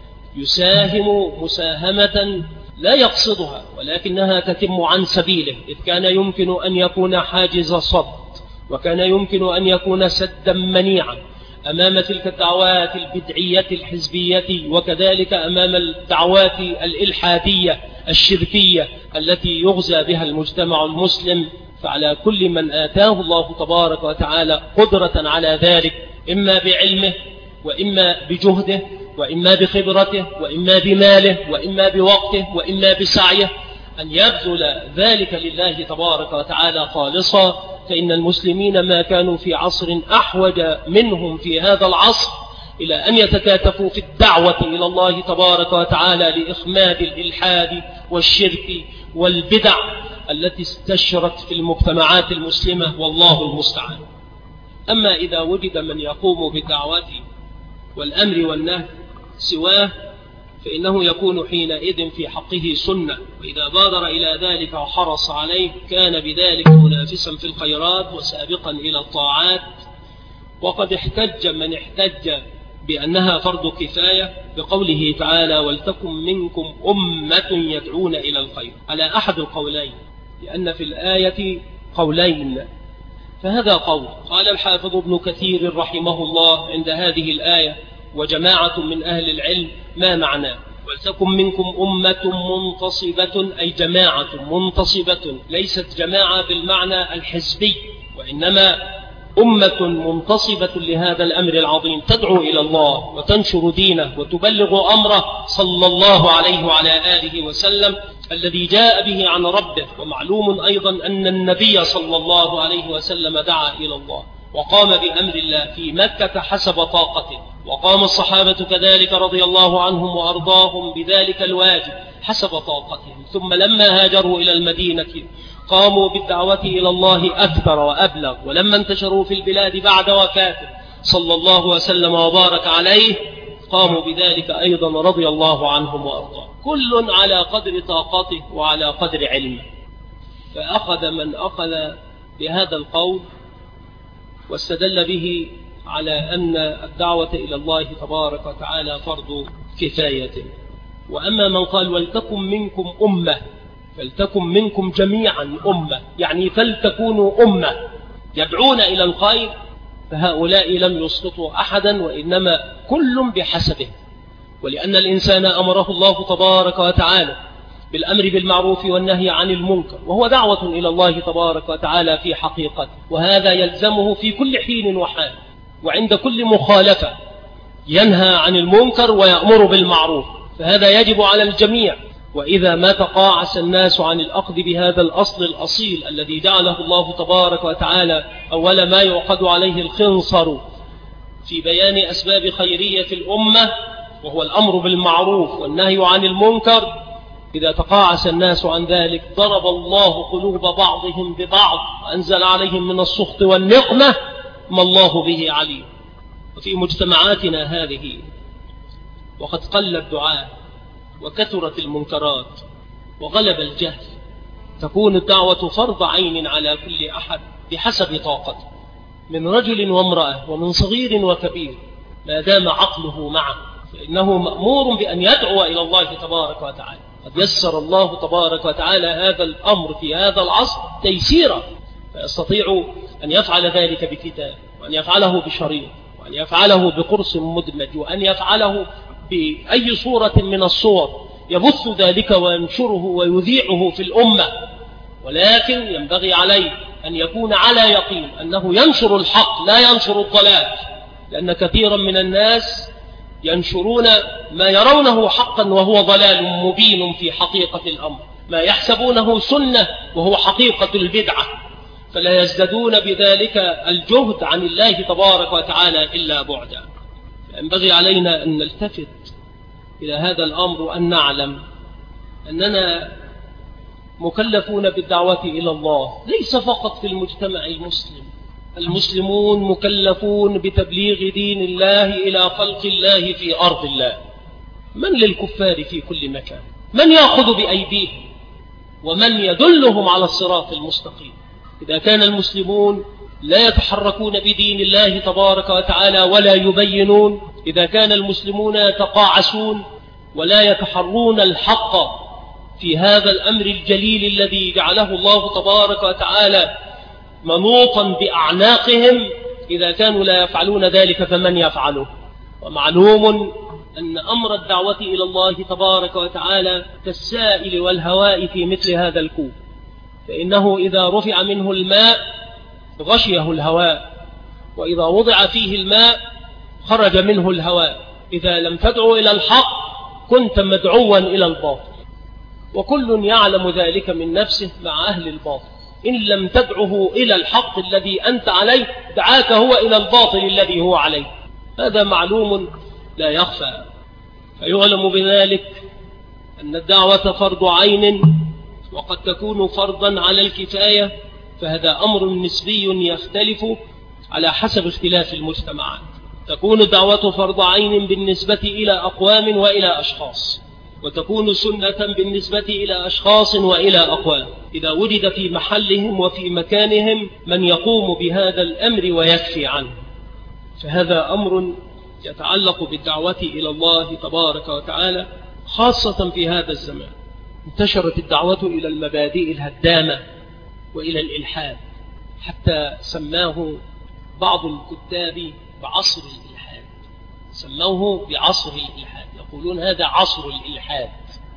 يساهم مساهمة لا يقصدها، ولكنها تتم عن سبيله، إذ كان يمكن أن يكون حاجز صد، وكان يمكن أن يكون سدا منيعا أمام تلك الدعوات البدعية الحزبية، وكذلك أمام الدعوات الإلحادية الشركية التي يغزى بها المجتمع المسلم. فعلى كل من آتاه الله تبارك وتعالى قدرة على ذلك، إما بعلمه وإما بجهده وإما بخبرته وإما بماله وإما بوقته وإما بسعيه، أن يبذل ذلك لله تبارك وتعالى خالصا. فإن المسلمين ما كانوا في عصر أحوج منهم في هذا العصر إلى أن يتكاتفوا في الدعوة إلى الله تبارك وتعالى لإخماد الإلحاد والشرك والبدع التي استشرت في المجتمعات المسلمة، والله المستعان. أما إذا وجد من يقوم بالدعوة والأمر والنهي سواه فإنه يكون حينئذ في حقه سنة، وإذا بادر إلى ذلك وحرص عليه كان بذلك منافسا في الخيرات وسابقا إلى الطاعات. وقد احتج من احتج بأنها فرض كفاية بقوله تعالى ولتكن منكم أمة يدعون إلى الخير على أحد القولين، لأن في الآية قولين. فهذا قول قال الحافظ ابن كثير رحمه الله عند هذه الآية وجماعة من أهل العلم ما معناه ولتكن منكم أمة منتصبة، أي جماعة منتصبة، ليست جماعة بالمعنى الحزبي، وإنما أمة منتصبة لهذا الأمر العظيم تدعو إلى الله وتنشر دينه وتبلغ أمره صلى الله عليه وعلى آله وسلم الذي جاء به عن ربه. ومعلوم أيضا أن النبي صلى الله عليه وسلم دعا إلى الله وقام بأمر الله في مكة حسب طاقته، وقام الصحابة كذلك رضي الله عنهم وأرضاهم بذلك الواجب حسب طاقتهم. ثم لما هاجروا إلى المدينة قاموا بالدعوة إلى الله أكثر وأبلغ، ولما انتشروا في البلاد بعد وفاته صلى الله وسلم وبارك عليه قاموا بذلك أيضا رضي الله عنهم وأرضاهم، كل على قدر طاقته وعلى قدر علمه. فأخذ من أخذ بهذا القول واستدل به على أن الدعوة إلى الله تبارك وتعالى فرض كفاية. وأما من قال ولتكن منكم أمة، فلتكن منكم جميعا أمة، يعني فلتكونوا أمة يدعون إلى الخير، فهؤلاء لم يسقطوا أحدا، وإنما كل بحسبه. ولأن الإنسان أمره الله تبارك وتعالى بالأمر بالمعروف والنهي عن المنكر، وهو دعوة إلى الله تبارك وتعالى في حقيقته، وهذا يلزمه في كل حين وحال، وعند كل مخالفة ينهى عن المنكر ويأمر بالمعروف، فهذا يجب على الجميع. وإذا ما تقاعس الناس عن الأخذ بهذا الأصل الأصيل الذي جعله الله تبارك وتعالى أول ما يعقد عليه الخنصر في بيان أسباب خيرية الأمة، وهو الأمر بالمعروف والنهي عن المنكر، إذا تقاعس الناس عن ذلك ضرب الله قلوب بعضهم ببعض وأنزل عليهم من السخط والنقمة ما الله به عليم. وفي مجتمعاتنا هذه وقد قل الدعاء وكثرت المنكرات وغلب الجهل، تكون الدعوة فرض عين على كل أحد بحسب طاقته، من رجل وامرأة ومن صغير وكبير، ما دام عقله معه فإنه مأمور بأن يدعو إلى الله تبارك وتعالى. قد يسر الله تبارك وتعالى هذا الأمر في هذا العصر تيسيرا، فيستطيع أن يفعل ذلك بكتاب، وأن يفعله بشريط، وأن يفعله بقرص مدمج، وأن يفعله بأي صورة من الصور يبث ذلك وينشره ويذيعه في الأمة. ولكن ينبغي عليه أن يكون على يقين أنه ينشر الحق لا ينشر الضلال، لأن كثيرا من الناس ينشرون ما يرونه حقا وهو ضلال مبين في حقيقة الأمر، ما يحسبونه سنة وهو حقيقة البدعة، فلا يزدادون بذلك الجهد عن الله تبارك وتعالى إلا بعدا. ينبغي علينا أن نلتفت إلى هذا الأمر وأن نعلم أننا مكلفون بالدعوة إلى الله، ليس فقط في المجتمع المسلم، المسلمون مكلفون بتبليغ دين الله إلى خلق الله في أرض الله. من للكفار في كل مكان؟ من يأخذ بأيديهم ومن يدلهم على الصراط المستقيم؟ إذا كان المسلمون لا يتحركون بدين الله تبارك وتعالى ولا يبينون، إذا كان المسلمون يتقاعسون ولا يتحرون الحق في هذا الأمر الجليل الذي جعله الله تبارك وتعالى منوطا بأعناقهم، إذا كانوا لا يفعلون ذلك فمن يفعله؟ ومعلوم أن أمر الدعوة إلى الله تبارك وتعالى كالسائل والهواء في مثل هذا الكوب، فإنه إذا رفع منه الماء غشيه الهواء، وإذا وضع فيه الماء خرج منه الهواء. إذا لم تدعو إلى الحق كنت مدعوا إلى الباطل، وكل يعلم ذلك من نفسه مع أهل الباطل. إن لم تدعه إلى الحق الذي أنت عليه دعاك هو إلى الباطل الذي هو عليه، هذا معلوم لا يخفى. فيعلم بذلك أن الدعوة فرض عين، وقد تكون فرضا على الكفاية، فهذا أمر نسبي يختلف على حسب اختلاف المجتمعات. تكون الدعوة فرض عين بالنسبة إلى أقوام وإلى أشخاص، وتكون سنة بالنسبة إلى أشخاص وإلى أقوام إذا وجد في محلهم وفي مكانهم من يقوم بهذا الأمر ويكفي عنه. فهذا أمر يتعلق بالدعوة إلى الله تبارك وتعالى خاصة في هذا الزمان. انتشرت الدعوة إلى المبادئ الهدامة وإلى الإلحاد، حتى سماه بعض الكتاب بعصر الإلحاد، سموه بعصر الإلحاد، يقولون هذا عصر الإلحاد،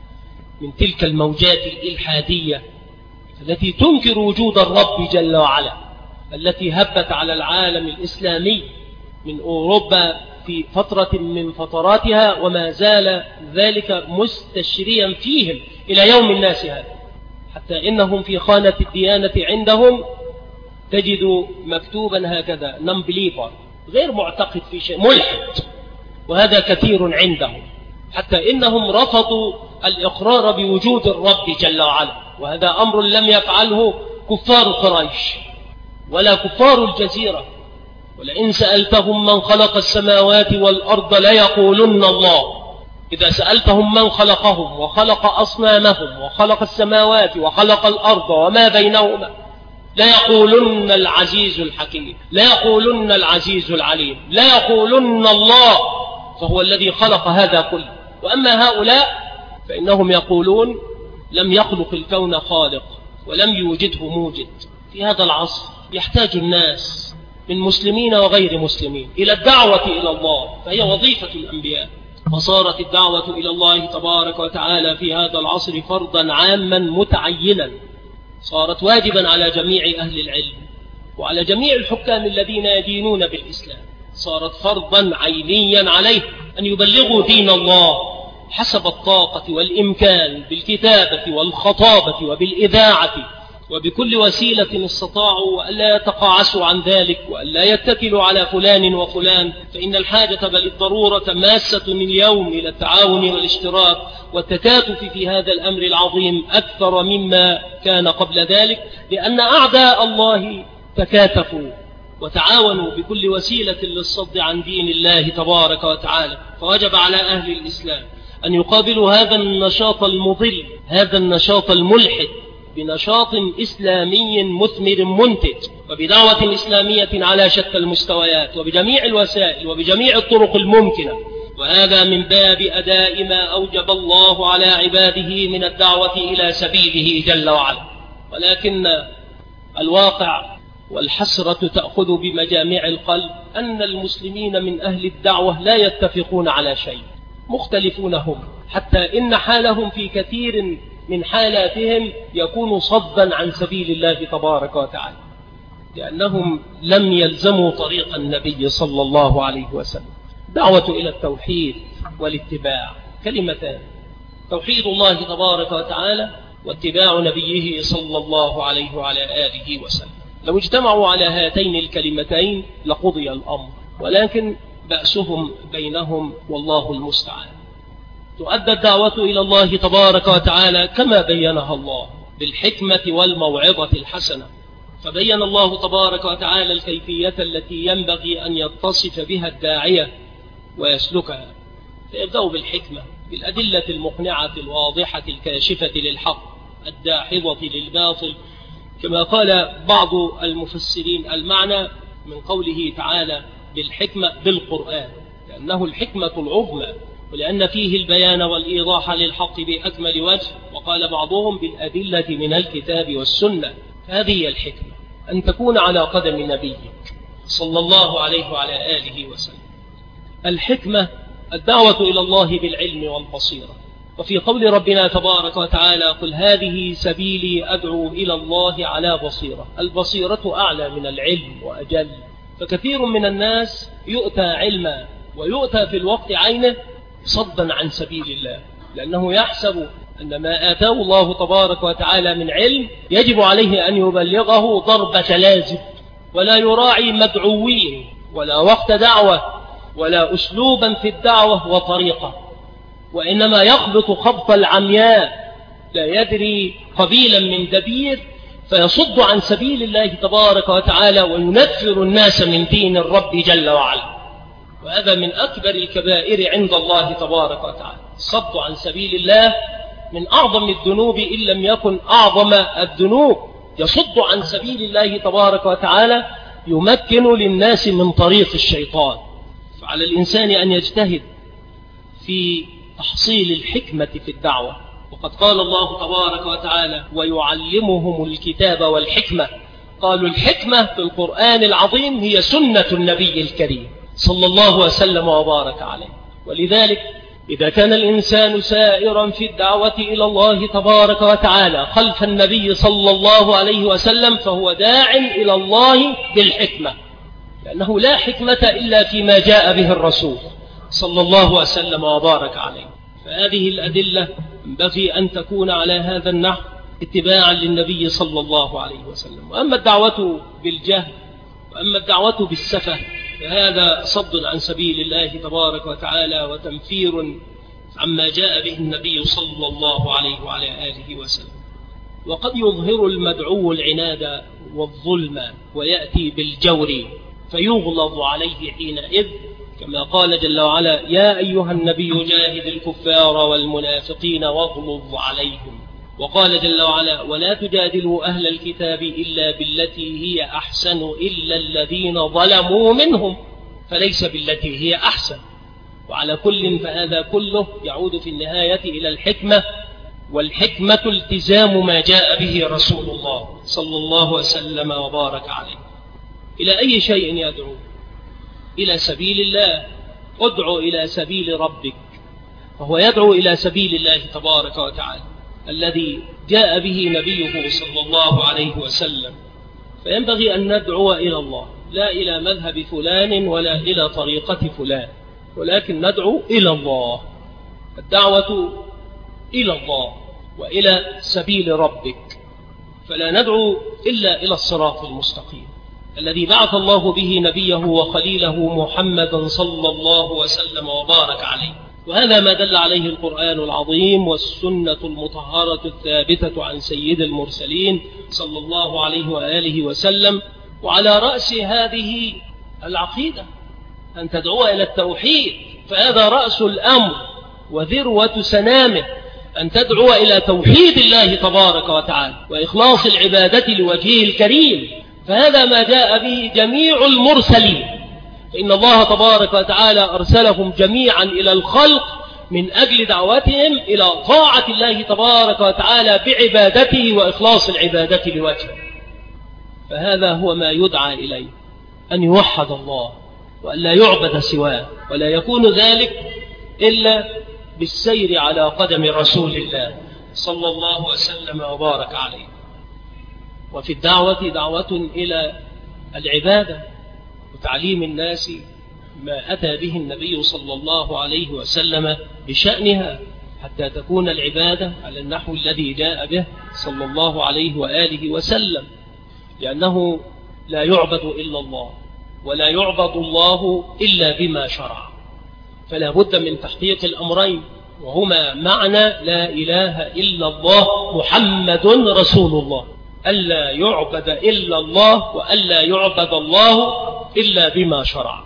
من تلك الموجات الإلحادية التي تنكر وجود الرب جل وعلا، التي هبت على العالم الإسلامي من أوروبا في فترة من فتراتها، وما زال ذلك مستشريا فيهم إلى يوم الناس هذا، حتى إنهم في خانة الديانة عندهم تجد مكتوبا هكذا non-believer، غير معتقد في شيء، ملحد، وهذا كثير عندهم، حتى إنهم رفضوا الإقرار بوجود الرب جل وعلا، وهذا أمر لم يفعله كفار قريش ولا كفار الجزيرة. ولئن سألتهم من خلق السماوات والأرض ليقولن الله. إذا سألتهم من خلقهم وخلق أصنامهم وخلق السماوات وخلق الأرض وما بينهما ليقولن العزيز الحكيم، ليقولن العزيز العليم، ليقولن الله، فهو الذي خلق هذا كله. وأما هؤلاء فإنهم يقولون لم يخلق الكون خالق ولم يوجده موجد. في هذا العصر يحتاج الناس من مسلمين وغير مسلمين إلى الدعوة إلى الله، فهي وظيفة الأنبياء. وصارت الدعوة إلى الله تبارك وتعالى في هذا العصر فرضا عاما متعينا، صارت واجبا على جميع أهل العلم وعلى جميع الحكام الذين يدينون بالإسلام، صارت فرضا عينيا عليه أن يبلغوا دين الله حسب الطاقة والإمكان بالكتابة والخطابة وبالإذاعة وبكل وسيلة استطاعوا، وألا يتقاعسوا عن ذلك وألا يتكلوا على فلان وفلان، فإن الحاجة بل الضرورة ماسة اليوم إلى التعاون والاشتراك والتكاتف في هذا الأمر العظيم أكثر مما كان قبل ذلك، لأن أعداء الله تكاتفوا وتعاونوا بكل وسيلة للصد عن دين الله تبارك وتعالى. فوجب على أهل الإسلام أن يقابلوا هذا النشاط المضل، هذا النشاط الملحد، بنشاط إسلامي مثمر منتج، وبدعوة إسلامية على شتى المستويات وبجميع الوسائل وبجميع الطرق الممكنة، وهذا من باب أداء ما أوجب الله على عباده من الدعوة إلى سبيله جل وعلا. ولكن الواقع والحسرة تأخذ بمجامع القلب أن المسلمين من أهل الدعوة لا يتفقون على شيء، مختلفون هم، حتى إن حالهم في كثير من حالاتهم يكون صدا عن سبيل الله تبارك وتعالى، لأنهم لم يلزموا طريق النبي صلى الله عليه وسلم. دعوة إلى التوحيد والاتباع كلمتان: توحيد الله تبارك وتعالى واتباع نبيه صلى الله عليه وعلى آله وسلم. لو اجتمعوا على هاتين الكلمتين لقضي الأمر، ولكن بأسهم بينهم والله المستعان. تؤدى الدعوة إلى الله تبارك وتعالى كما بينها الله بالحكمة والموعظة الحسنة، فبين الله تبارك وتعالى الكيفية التي ينبغي أن يتصف بها الداعية ويسلكها، فيبدأ بالحكمة بالأدلة المقنعة الواضحة الكاشفة للحق الداحضة للباطل، كما قال بعض المفسرين المعنى من قوله تعالى بالحكمة بالقرآن، لأنه الحكمة العظمى ولأن فيه البيان والإيضاح للحق بأكمل وجه، وقال بعضهم بالأدلة من الكتاب والسنة. هذه هي الحكمة، أن تكون على قدم نبيك صلى الله عليه وعلى آله وسلم. الحكمة الدعوة إلى الله بالعلم والبصيرة. وفي قول ربنا تبارك وتعالى قل هذه سبيلي أدعو إلى الله على بصيرة، البصيرة أعلى من العلم وأجل، فكثير من الناس يؤتى علما ويؤتى في الوقت عينه صدا عن سبيل الله، لأنه يحسب أن ما آتاه الله تبارك وتعالى من علم يجب عليه أن يبلغه ضربة لازم، ولا يراعي مدعوين ولا وقت دعوة ولا أسلوبا في الدعوة وطريقة، وإنما يخبط خبط العمياء لا يدري قبيلا من دبير، فيصد عن سبيل الله تبارك وتعالى وينفر الناس من دين الرب جل وعلا. وهذا من أكبر الكبائر عند الله تبارك وتعالى. الصد عن سبيل الله من أعظم الذنوب إن لم يكن أعظم الذنوب. يصد عن سبيل الله تبارك وتعالى يمكن للناس من طريق الشيطان. فعلى الإنسان أن يجتهد في تحصيل الحكمة في الدعوة، وقد قال الله تبارك وتعالى ويعلمهم الكتاب والحكمة. قالوا الحكمة في القرآن العظيم هي سنة النبي الكريم صلى الله وسلم وبارك عليه. ولذلك إذا كان الإنسان سائرا في الدعوة إلى الله تبارك وتعالى خلف النبي صلى الله عليه وسلم فهو داع إلى الله بالحكمة، لأنه لا حكمة إلا فيما جاء به الرسول صلى الله وسلم وبارك عليه. فهذه الأدلة ينبغي أن تكون على هذا النحو اتباعا للنبي صلى الله عليه وسلم. وأما الدعوة بالجهل وأما الدعوة بالسفه فهذا صد عن سبيل الله تبارك وتعالى وتنفير عما جاء به النبي صلى الله عليه وعلى آله وسلم. وقد يظهر المدعو العناد والظلم ويأتي بالجور فيغلظ عليه حينئذ، كما قال جل وعلا يا أيها النبي جاهد الكفار والمنافقين واغلظ عليهم. وقال جل وعلا ولا تجادلوا أهل الكتاب إلا بالتي هي أحسن إلا الذين ظلموا منهم، فليس بالتي هي أحسن. وعلى كل فهذا كله يعود في النهاية إلى الحكمة، والحكمة التزام ما جاء به رسول الله صلى الله وسلم وبارك عليه. إلى أي شيء يدعو؟ إلى سبيل الله. ادعو إلى سبيل ربك، فهو يدعو إلى سبيل الله تبارك وتعالى الذي جاء به نبيه صلى الله عليه وسلم. فينبغي أن ندعو إلى الله، لا إلى مذهب فلان ولا إلى طريقة فلان، ولكن ندعو إلى الله. الدعوة إلى الله وإلى سبيل ربك، فلا ندعو إلا إلى الصراط المستقيم الذي بعث الله به نبيه وخليله محمدا صلى الله وسلم وبارك عليه. وهذا ما دل عليه القرآن العظيم والسنة المطهرة الثابتة عن سيد المرسلين صلى الله عليه وآله وسلم. وعلى رأس هذه العقيدة أن تدعو إلى التوحيد، فهذا رأس الأمر وذروة سنامه، أن تدعو إلى توحيد الله تبارك وتعالى وإخلاص العبادة لوجهه الكريم. فهذا ما جاء به جميع المرسلين، فإن الله تبارك وتعالى أرسلهم جميعا إلى الخلق من أجل دعوتهم إلى طاعة الله تبارك وتعالى بعبادته وإخلاص العبادة لوجهه. فهذا هو ما يدعى إليه، أن يوحد الله وأن لا يعبد سواه، ولا يكون ذلك إلا بالسير على قدم رسول الله صلى الله وسلم وبارك عليه. وفي الدعوة دعوة إلى العبادة وتعليم الناس ما أتى به النبي صلى الله عليه وسلم بشأنها، حتى تكون العبادة على النحو الذي جاء به صلى الله عليه وآله وسلم، لأنه لا يعبد إلا الله ولا يعبد الله إلا بما شرع. فلا بد من تحقيق الأمرين، وهما معنى لا إله إلا الله محمد رسول الله، ألا يعبد إلا الله وألا يعبد الله إلا بما شرع.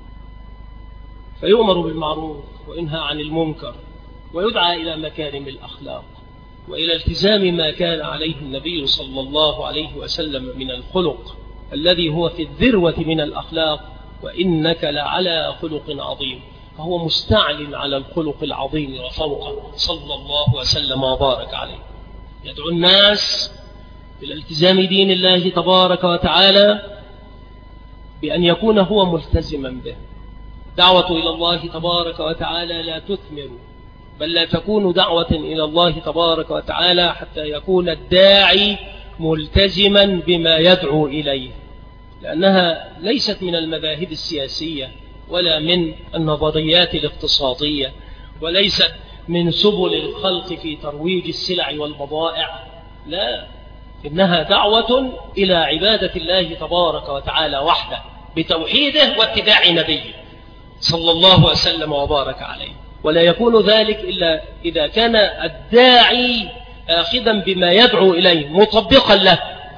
فيؤمر بالمعروف وينهى عن المنكر، ويدعى إلى مكارم الأخلاق وإلى التزام ما كان عليه النبي صلى الله عليه وسلم من الخلق الذي هو في الذروة من الأخلاق، وإنك لعلى خلق عظيم. فهو مستعل على الخلق العظيم وفوقه صلى الله وسلم وبارك عليه. يدعو الناس إلى التزام دين الله تبارك وتعالى بأن يكون هو ملتزما به. دعوة إلى الله تبارك وتعالى لا تثمر، بل لا تكون دعوة إلى الله تبارك وتعالى حتى يكون الداعي ملتزما بما يدعو إليه، لأنها ليست من المذاهب السياسية ولا من النظريات الاقتصادية، وليست من سبل الخلق في ترويج السلع والبضائع، لا، إنها دعوة إلى عبادة الله تبارك وتعالى وحده بتوحيده واتباع نبيه صلى الله وسلم وبارك عليه. ولا يكون ذلك إلا إذا كان الداعي آخذا بما يدعو إليه مطبقا له،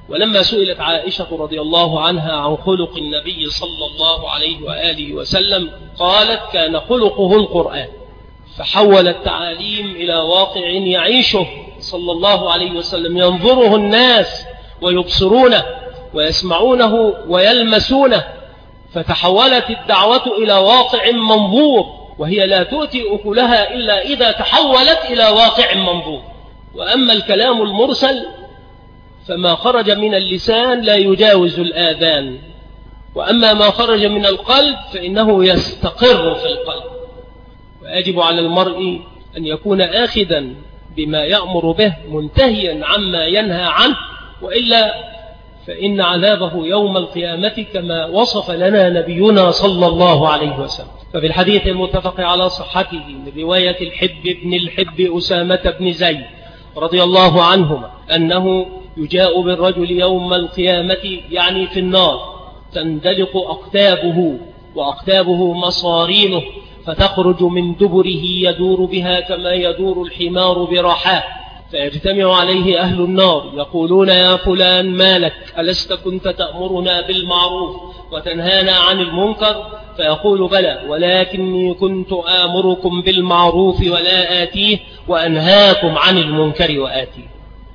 ولما سئلت عائشة رضي الله عنها عن خلق النبي صلى الله عليه وآله وسلم قالت كان خلقه القرآن، فحول التعاليم إلى واقع يعيشه صلى الله عليه وسلم ينظره الناس ويبصرونه ويسمعونه ويلمسونه، فتحولت الدعوة إلى واقع منظور، وهي لا تؤتي أكلها إلا إذا تحولت إلى واقع منظور. وأما الكلام المرسل فما خرج من اللسان لا يجاوز الآذان، وأما ما خرج من القلب فإنه يستقر في القلب. ويجب على المرء أن يكون آخذا بما يأمر به منتهيا عما ينهى عنه، وإلا فإن عذابه يوم القيامة كما وصف لنا نبينا صلى الله عليه وسلم. ففي الحديث المتفق على صحته من رواية الحب بن الحب أسامة بن زيد رضي الله عنهما أنه يجاء بالرجل يوم القيامة يعني في النار تندلق أقتابه وأقتابه مصارينه، فتخرج من دبره يدور بها كما يدور الحمار برحاه، فيجتمع عليه أهل النار يقولون يا فلان ما لك، ألست كنت تأمرنا بالمعروف وتنهانا عن المنكر؟ فيقول بلى، ولكني كنت آمركم بالمعروف ولا آتيه وأنهاكم عن المنكر وآتيه.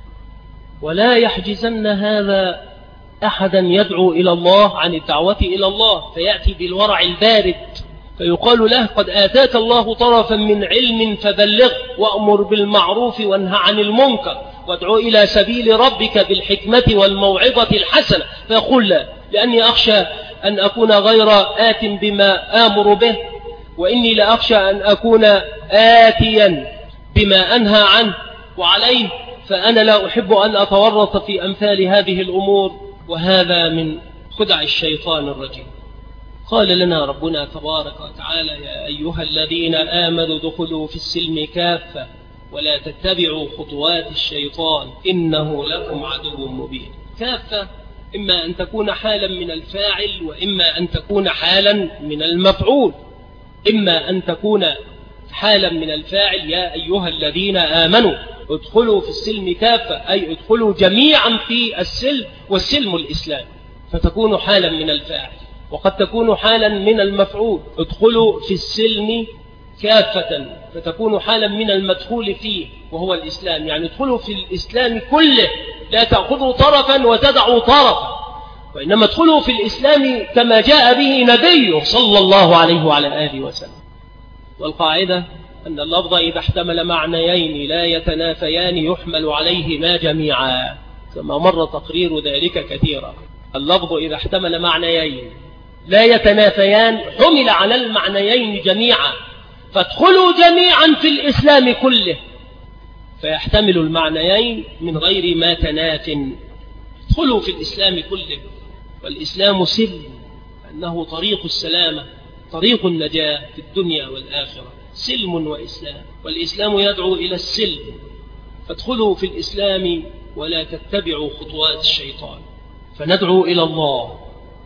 ولا يحجزن هذا أحدا يدعو إلى الله عن الدعوة إلى الله، فيأتي بالورع البارد فيقال له قد آتاك الله طرفا من علم فبلغ وأمر بالمعروف وانهى عن المنكر وادعو إلى سبيل ربك بالحكمة والموعظة الحسنة، فيقول لا، لأني أخشى أن أكون غير آت بما آمر به، وإني لأخشى أن أكون آتيا بما أنهى عنه وعليه، فأنا لا أحب أن أتورط في أمثال هذه الأمور، وهذا من خدع الشيطان الرجيم. قال لنا ربنا تبارك وتعالى يا أيها الذين آمنوا ادخلوا في السلم كافة ولا تتبعوا خطوات الشيطان إنه لكم عدو مبين. كافة إما أن تكون حالا من الفاعل وإما أن تكون حالا من المفعول. إما أن تكون حالا من الفاعل يا أيها الذين آمنوا ادخلوا في السلم كافة، أي ادخلوا جميعا في السلم، والسلم الإسلام، فتكون حالا من الفاعل. وقد تكون حالا من المفعول ادخلوا في السلم كافة، فتكون حالا من المدخول فيه وهو الإسلام، يعني ادخلوا في الإسلام كله، لا تأخذوا طرفا وتدعوا طرفا، وإنما ادخلوا في الإسلام كما جاء به نبيه صلى الله عليه وعلى آله وسلم. والقاعدة أن اللفظ إذا احتمل معنيين لا يتنافيان يحمل عليهما جميعا، كما مر تقرير ذلك كثيرا. اللفظ إذا احتمل معنيين لا يتنافيان حمل على المعنيين جميعا، فادخلوا جميعا في الإسلام كله، فيحتمل المعنيين من غير ما تناف. ادخلوا في الإسلام كله، والإسلام سلم، أنه طريق السلامة، طريق النجاة في الدنيا والآخرة، سلم وإسلام، والإسلام يدعو إلى السلم، فادخلوا في الإسلام ولا تتبعوا خطوات الشيطان. فندعو إلى الله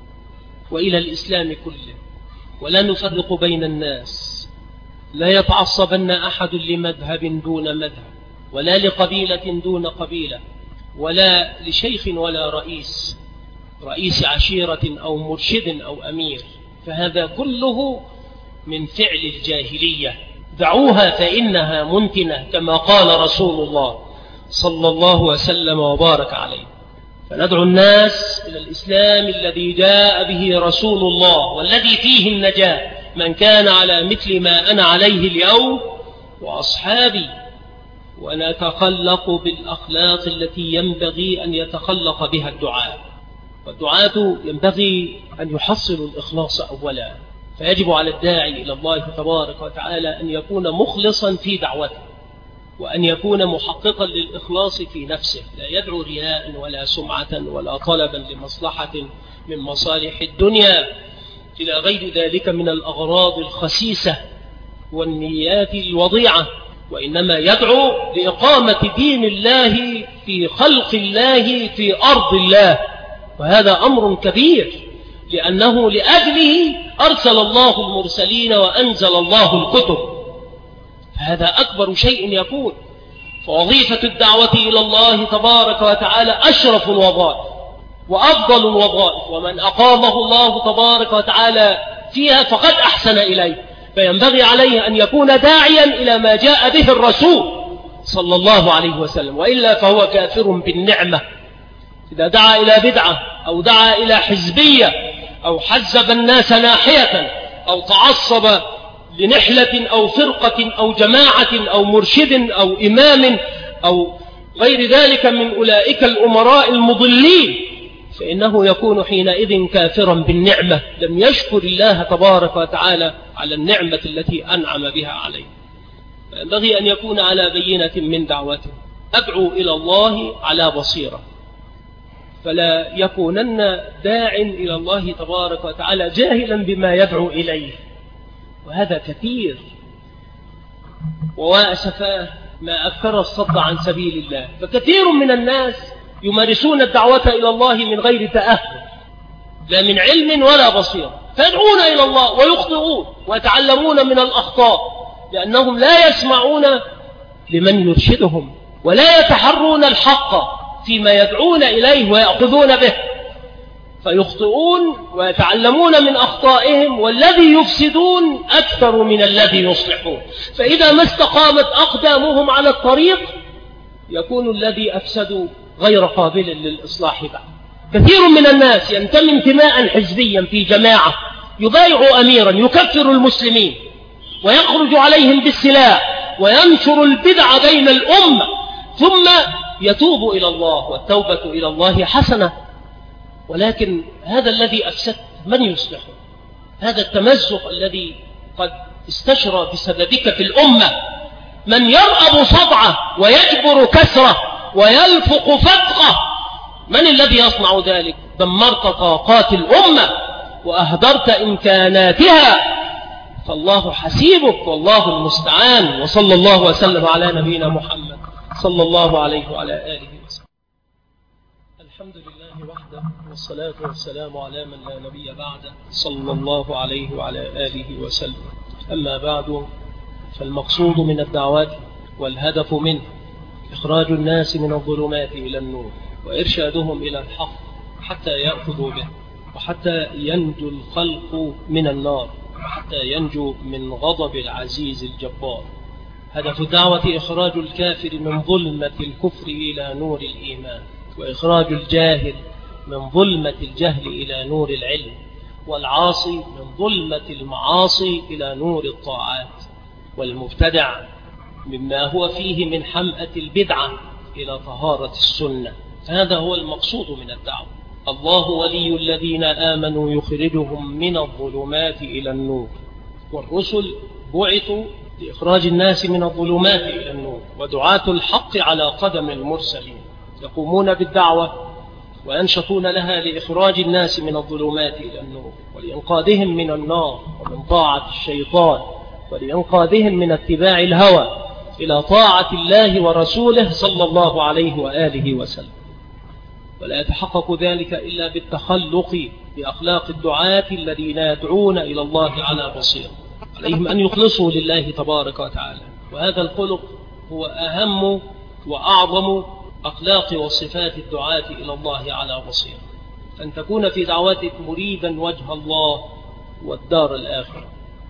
وإلى الإسلام كله، ولا نفرق بين الناس، لا يتعصبن أحد لمذهب دون مذهب، ولا لقبيلة دون قبيلة، ولا لشيخ ولا رئيس رئيس عشيرة أو مرشد أو أمير، فهذا كله من فعل الجاهلية، دعوها فإنها منتنة، كما قال رسول الله صلى الله وسلم وبارك عليه. فندعو الناس إلى الإسلام الذي جاء به رسول الله والذي فيه النجاة، من كان على مثل ما أنا عليه اليوم وأصحابي، ونتخلق بالأخلاق التي ينبغي أن يتخلق بها الدعاء. والدعاة ينبغي أن يحصلوا الإخلاص أولا، فيجب على الداعي إلى الله تبارك وتعالى أن يكون مخلصا في دعوته، وأن يكون محققا للإخلاص في نفسه، لا يدعو رياء ولا سمعة ولا طلبا لمصلحة من مصالح الدنيا إلى غير ذلك من الأغراض الخسيسة والنيات الوضيعة، وإنما يدعو لإقامة دين الله في خلق الله في أرض الله، وهذا أمر كبير، لأنه لأجله أرسل الله المرسلين وأنزل الله الكتب، هذا أكبر شيء يكون. فوظيفة الدعوة إلى الله تبارك وتعالى أشرف الوظائف، وأفضل الوظائف، ومن أقامه الله تبارك وتعالى فيها فقد أحسن إليه. فينبغي عليه أن يكون داعيا إلى ما جاء به الرسول صلى الله عليه وسلم، وإلا فهو كافر بالنعمة. إذا دعا إلى بدعة أو دعا إلى حزبية أو حزب الناس ناحية أو تعصب لنحلة أو فرقة أو جماعة أو مرشد أو إمام أو غير ذلك من أولئك الأمراء المضلين، فإنه يكون حينئذ كافرا بالنعمة، لم يشكر الله تبارك وتعالى على النعمة التي أنعم بها عليه. فينبغي أن يكون على بينة من دعوته. أدعو إلى الله على بصيرة، فلا يكونن داع إلى الله تبارك وتعالى جاهلا بما يدعو إليه، وهذا كثير. وأسفاه ما أكثر الصد عن سبيل الله، فكثير من الناس يمارسون الدعوة إلى الله من غير تأهل، لا من علم ولا بصيرة، فيدعون إلى الله ويخطئون ويتعلمون من الأخطاء، لأنهم لا يسمعون لمن يرشدهم ولا يتحرون الحق فيما يدعون إليه ويأخذون به، فيخطئون ويتعلمون من أخطائهم، والذي يفسدون أكثر من الذي يصلحون. فإذا ما استقامت أقدامهم على الطريق يكون الذي أفسدوا غير قابل للإصلاح بعد. كثير من الناس ينتمي انتماء حزبيا في جماعة، يبايع أميرا يكفر المسلمين ويخرج عليهم بالسلاح وينشر البدع بين الأمة، ثم يتوب إلى الله، والتوبة إلى الله حسنة. ولكن هذا الذي أفسد من يصلحه؟ هذا التمزق الذي قد استشرى بسببك في الأمة، من يرأب صدعه ويجبر كسره ويلفق فتقه، من الذي يصنع ذلك؟ دمرت طاقات الأمة وأهدرت إمكاناتها، فالله حسيبك والله المستعان. وصلى الله وسلم على نبينا محمد صلى الله عليه وعلى آله وسلم. الحمد لله وحده، والصلاة والسلام على من لا نبي بعده، صلى الله عليه وعلى آله وسلم. أما بعد، فالمقصود من الدعوات والهدف منه إخراج الناس من الظلمات إلى النور، وإرشادهم إلى الحق حتى يأخذوا به، وحتى ينجو الخلق من النار، وحتى ينجو من غضب العزيز الجبار. هدف الدعوة إخراج الكافر من ظلمة الكفر إلى نور الإيمان، وإخراج الجاهل من ظلمة الجهل إلى نور العلم، والعاصي من ظلمة المعاصي إلى نور الطاعات، والمبتدع مما هو فيه من حمأة البدعة إلى طهارة السنة. هذا هو المقصود من الدعوة. الله ولي الذين آمنوا يخرجهم من الظلمات إلى النور، والرسل بعثوا لإخراج الناس من الظلمات إلى النور، ودعاة الحق على قدم المرسلين يقومون بالدعوة وينشطون لها لإخراج الناس من الظلمات إلى النور، ولإنقاذهم من النار ومن طاعة الشيطان، ولإنقاذهم من اتباع الهوى إلى طاعة الله ورسوله صلى الله عليه وآله وسلم. ولا يتحقق ذلك إلا بالتخلق بأخلاق الدعاة الذين يدعون إلى الله على بصيرة. عليهم أن يخلصوا لله تبارك وتعالى، وهذا الخلق هو أهم وأعظم أخلاق وصفات الدعاة إلى الله على بصيرة، أن تكون في دعوتك مريدا وجه الله والدار الآخرة.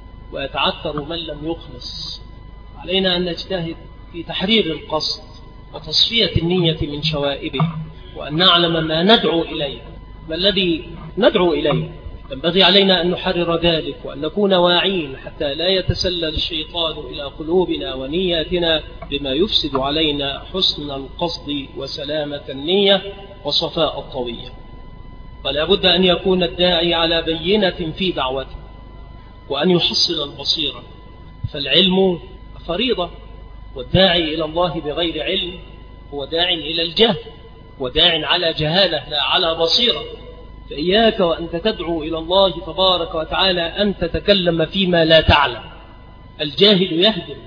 ويتعثر من لم يخلص. علينا أن نجتهد في تحرير القصد وتصفية النية من شوائبه، وأن نعلم ما ندعو إليه، ما الذي ندعو إليه. ينبغي علينا أن نحرر ذلك، وأن نكون واعين حتى لا يتسلل الشيطان إلى قلوبنا ونياتنا بما يفسد علينا حسن القصد وسلامة النية وصفاء الطوية. فلا بد أن يكون الداعي على بينة في دعوته، وأن يحصل البصيرة، فالعلم فريضة، والداعي إلى الله بغير علم هو داع إلى الجهل، وداع على جهالة لا على بصيرة. فإياك وأنت تدعو إلى الله تبارك وتعالى أن تتكلم فيما لا تعلم. الجاهل يهدم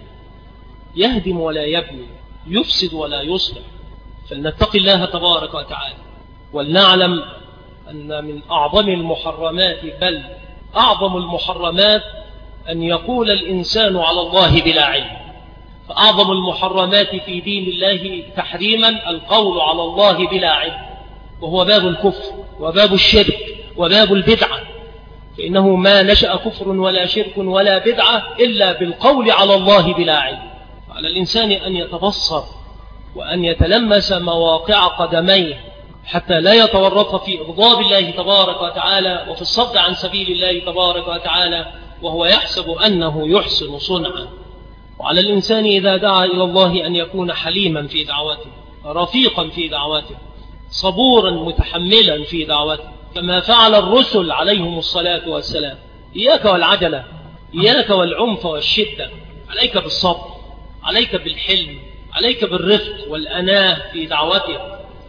يهدم ولا يبني، يفسد ولا يصلح. فلنتقي الله تبارك وتعالى، ولنعلم أن من أعظم المحرمات، بل أعظم المحرمات، أن يقول الإنسان على الله بلا علم. فأعظم المحرمات في دين الله تحريما القول على الله بلا علم، وهو باب الكفر. وباب الشرك وباب البدعة، فإنه ما نشأ كفر ولا شرك ولا بدعة إلا بالقول على الله بلا علم. على الإنسان أن يتبصر وأن يتلمس مواقع قدميه حتى لا يتورط في إغضاب الله تبارك وتعالى وفي الصد عن سبيل الله تبارك وتعالى وهو يحسب أنه يحسن صنعا. وعلى الإنسان إذا دعا إلى الله أن يكون حليما في دعوته، رفيقا في دعوته، صبورا متحملا في دعوته، كما فعل الرسل عليهم الصلاة والسلام. إياك والعجلة، إياك والعنف والشدة، عليك بالصبر، عليك بالحلم، عليك بالرفق والأناه في دعوتك.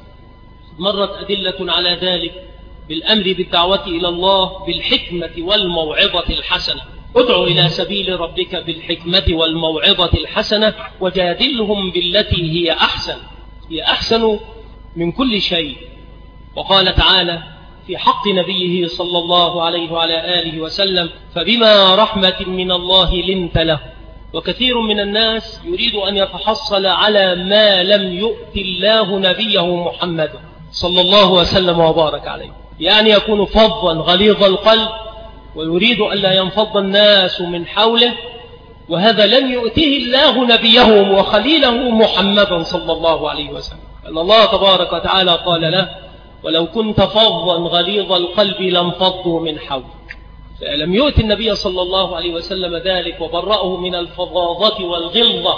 مرت أدلة على ذلك بالأمر بالدعوة إلى الله بالحكمة والموعظة الحسنة. ادعو إلى سبيل ربك بالحكمة والموعظة الحسنة وجادلهم بالتي هي أحسن، هي أحسن من كل شيء. وقال تعالى في حق نبيه صلى الله عليه وعلى آله وسلم: فبما رحمة من الله لنت له. وكثير من الناس يريد أن يتحصل على ما لم يؤت الله نبيه محمد صلى الله وسلم وبارك عليه، يعني يكون فظا غليظ القلب ويريد أن لا ينفض الناس من حوله، وهذا لم يؤته الله نبيه وخليله محمدا صلى الله عليه وسلم. أن الله تبارك وتعالى قال له: ولو كنت فظا غليظ القلب لانفضوا من حولك. فلم يؤت النبي صلى الله عليه وسلم ذلك وبرأه من الفظاظة والغلظة،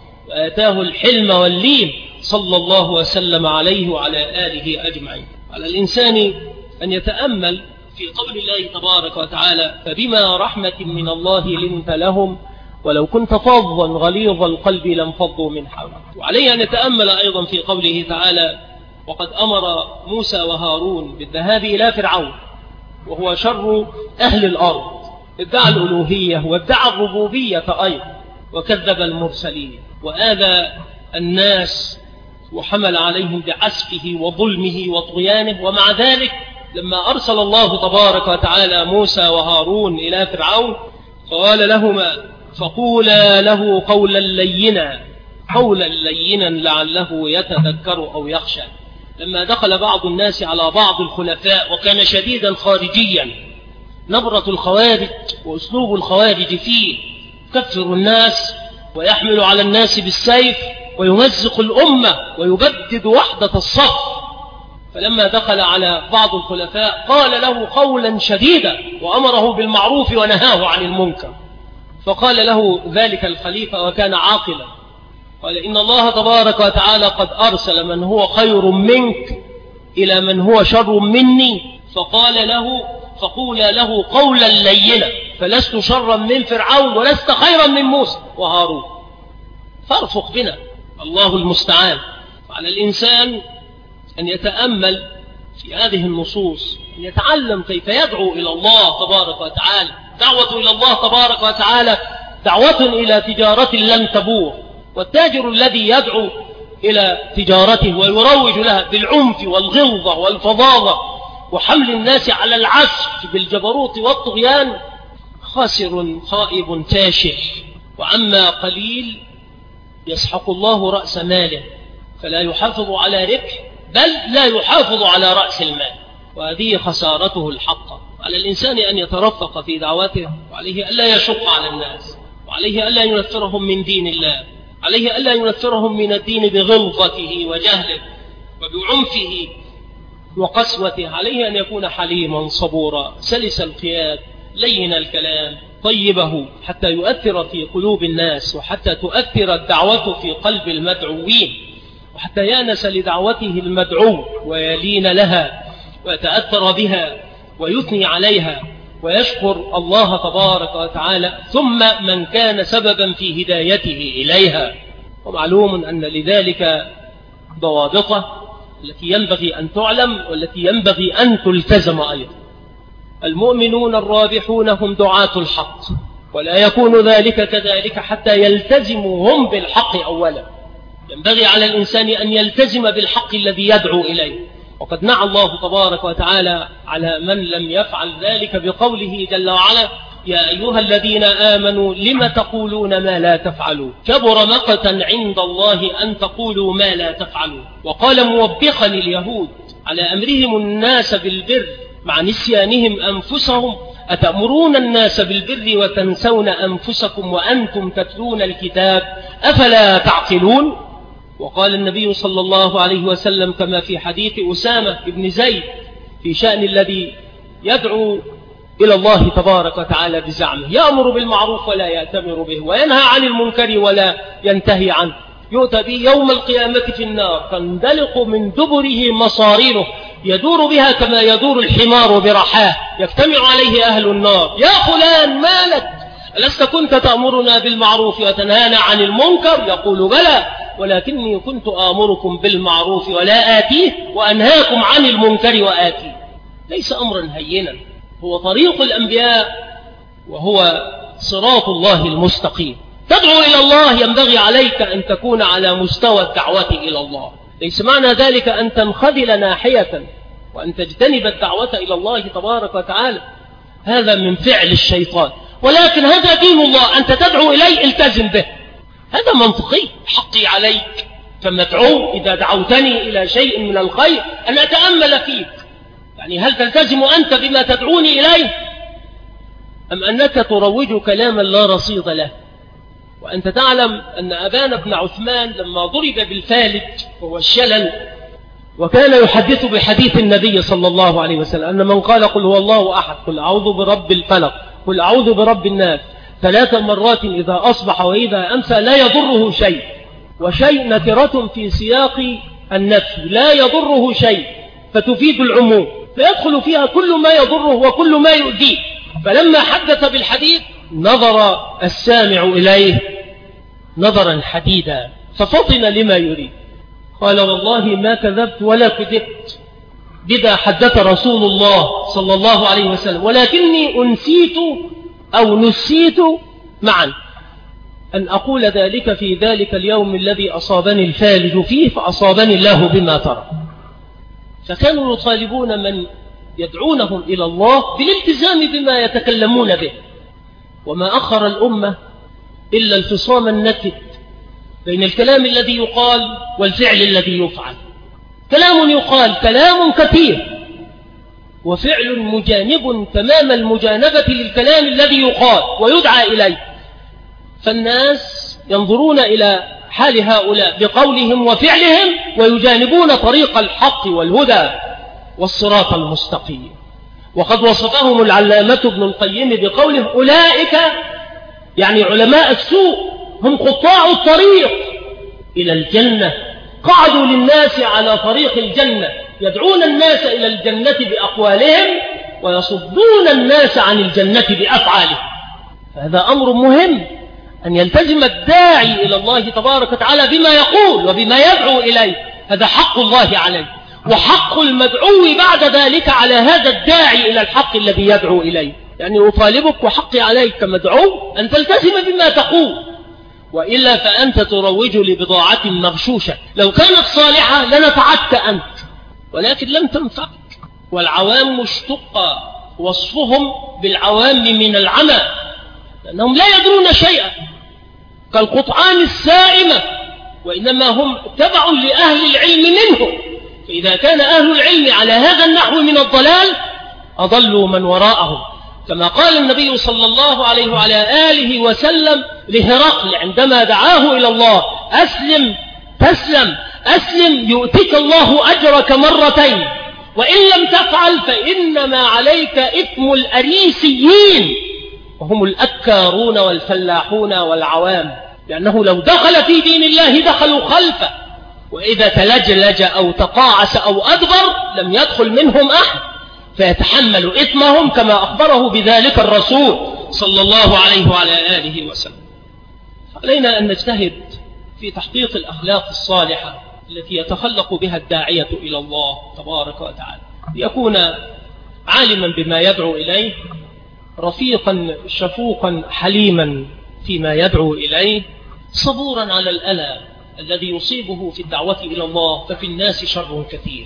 وآتاه الحلم واللين صلى الله وسلم عليه وعلى آله أجمعين. على الإنسان أن يتأمل في قول الله تبارك وتعالى: فبما رحمة من الله لنت لهم ولو كنت فظا غليظ القلب لانفضوا من حولك. وعليه أن يتأمل أيضا في قوله تعالى: وقد أمر موسى وهارون بالذهاب إلى فرعون وهو شر أهل الأرض، ادعى الألوهية وادعى الربوبية أيضا، وكذب المرسلين وآذى الناس وحمل عليهم بعسفه وظلمه وطغيانه. ومع ذلك لما أرسل الله تبارك وتعالى موسى وهارون إلى فرعون قال لهما: فقولا له قولا لينا قولا لينا لعله يتذكر أو يخشى. لما دخل بعض الناس على بعض الخلفاء وكان شديدا خارجيا، نبرة الخوارج وأسلوب الخوارج فيه يكفر الناس ويحمل على الناس بالسيف ويمزق الأمة ويبدد وحدة الصف. فلما دخل على بعض الخلفاء قال له قولا شديدا وأمره بالمعروف ونهاه عن المنكر. فقال له ذلك الخليفة وكان عاقلا، قال: إن الله تبارك وتعالى قد أرسل من هو خير منك إلى من هو شر مني، فقال له: فقولا له قولا لينا فلست شرا من فرعون ولست خيرا من موسى وهارون. فارفق بنا، الله المستعان. فعلى الإنسان أن يتأمل في هذه النصوص، أن يتعلم كيف يدعو إلى الله تبارك وتعالى. دعوة إلى الله تبارك وتعالى دعوة إلى تجارة لن تبور، والتاجر الذي يدعو إلى تجارته ويروج لها بالعنف والغلظة والفظاظة وحمل الناس على العسف بالجبروت والطغيان خاسر خائب تاشح. وعما قليل يسحق الله رأس ماله فلا يحافظ على ربح، بل لا يحافظ على رأس المال، وهذه خسارته الحقة. على الإنسان أن يترفق في دعوته، وعليه ألا يشق على الناس، وعليه ألا ينفرهم من دين الله، عليه ألا ينفرهم من الدين بغلظته وجهله وبعنفه وقسوته. عليه أن يكون حليما صبورا سلس القياد لين الكلام طيبه حتى يؤثر في قلوب الناس، وحتى تؤثر الدعوة في قلب المدعوين، وحتى يانس لدعوته المدعو ويلين لها ويتأثر بها ويثني عليها ويشكر الله تبارك وتعالى، ثم من كان سببا في هدايته إليها. ومعلوم أن لذلك ضوابطه التي ينبغي أن تعلم والتي ينبغي أن تلتزم أيضا. المؤمنون الرابحون هم دعاة الحق، ولا يكون ذلك كذلك حتى يلتزموا هم بالحق أولا. ينبغي على الإنسان أن يلتزم بالحق الذي يدعو إليه، وقد نعى الله تبارك وتعالى على من لم يفعل ذلك بقوله جل وعلا: يا أيها الذين آمنوا لم تقولون ما لا تفعلون كبر مقتا عند الله أن تقولوا ما لا تفعلون. وقال موبخا اليهود على أمرهم الناس بالبر مع نسيانهم أنفسهم أتأمرون الناس بالبر وتنسون أنفسكم وأنتم تتلون الكتاب أفلا تعقلون. وقال النبي صلى الله عليه وسلم كما في حديث أسامة بن زيد في شأن الذي يدعو إلى الله تبارك وتعالى بزعمه، يأمر بالمعروف ولا يأتمر به، وينهى عن المنكر ولا ينتهي عنه، يؤتى به يوم القيامة في النار تندلق من دبره مصاريره يدور بها كما يدور الحمار برحاه، يجتمع عليه أهل النار: يا فلان ما لك؟ ألست كنت تأمرنا بالمعروف وتنهانا عن المنكر؟ يقول: بلى، ولكني كنت آمركم بالمعروف ولا آتيه وأنهاكم عن المنكر وآتيه. ليس أمرا هينا، هو طريق الأنبياء وهو صراط الله المستقيم. تدعو إلى الله ينبغي عليك أن تكون على مستوى الدعوة إلى الله، ليس معنى ذلك أن تنخذل ناحية وأن تجتنب الدعوة إلى الله تبارك وتعالى، هذا من فعل الشيطان، ولكن هذا دين الله، أنت تدعو إليه التزم به، هذا منطقي. حقي عليك فمدعو إذا دعوتني إلى شيء من الخير أن أتأمل فيك، يعني هل تلتزم أنت بما تدعوني إليه أم أنك تروج كلاما لا رصيد له؟ وأنت تعلم أن أبان بن عثمان لما ضرب بالفالج وهو الشلل وكان يحدث بحديث النبي صلى الله عليه وسلم أن من قال قل هو الله أحد، قل أعوذ برب الفلق، قل أعوذ برب الناس ثلاث مرات إذا أصبح وإذا أمسى لا يضره شيء، وشيء نكرة في سياق النفي لا يضره شيء فتفيد العموم، فيدخل فيها كل ما يضره وكل ما يؤذيه. فلما حدث بالحديث نظر السامع إليه نظرا حديدا ففطن لما يريد، قال: والله ما كذبت ولا كذبت، بذا حدث رسول الله صلى الله عليه وسلم، ولكني أنسيت أو نسيت معا أن أقول ذلك في ذلك اليوم الذي أصابني الفالج فيه فأصابني الله بما ترى. فكانوا يطالبون من يدعونهم إلى الله بالالتزام بما يتكلمون به، وما أخر الأمة إلا الفصام النكد بين الكلام الذي يقال والفعل الذي يفعل. كلام يقال كلام كثير، وفعل مجانب تمام المجانبة للكلام الذي يقال ويدعى إليه، فالناس ينظرون إلى حال هؤلاء بقولهم وفعلهم ويجانبون طريق الحق والهدى والصراط المستقيم. وقد وصفهم العلامة ابن القيم بقوله: أولئك يعني علماء السوء هم قطاع الطريق إلى الجنة، قعدوا للناس على طريق الجنة، يدعون الناس إلى الجنة بأقوالهم ويصدون الناس عن الجنة بأفعالهم. فهذا أمر مهم أن يلتزم الداعي إلى الله تبارك وتعالى بما يقول وبما يدعو إليه، هذا حق الله عليه، وحق المدعو بعد ذلك على هذا الداعي إلى الحق الذي يدعو إليه. يعني أطالبك وحقي عليك كمدعو أن تلتزم بما تقول، وإلا فأنت تروج لبضاعة مغشوشة، لو كانت صالحة لنفعتك أنت ولكن لم تنفعك. والعوام اشتق وصفهم بالعوام من العمى، لأنهم لا يدرون شيئا كالقطعان السائمة، وإنما هم تبع لأهل العلم منهم، فإذا كان أهل العلم على هذا النحو من الضلال أضلوا من وراءهم، كما قال النبي صلى الله عليه وعلى آله وسلم لهرقل عندما دعاه إلى الله: أسلم تسلم، أسلم يؤتك الله أجرك مرتين، وإن لم تفعل فإنما عليك إثم الأريسيين وهم الأكارون والفلاحون والعوام، لأنه لو دخل في دين الله دخلوا خلفه، وإذا تلجلج أو تقاعس أو أدبر لم يدخل منهم أحد فيتحمل إثمهم كما أخبره بذلك الرسول صلى الله عليه وعلى آله وسلم. علينا أن نجتهد في تحقيق الأخلاق الصالحة التي يتخلق بها الداعية إلى الله تبارك وتعالى، ليكون عالما بما يدعو إليه، رفيقا شفوقا حليما فيما يدعو إليه، صبورا على الألم الذي يصيبه في الدعوة إلى الله، ففي الناس شر كثير،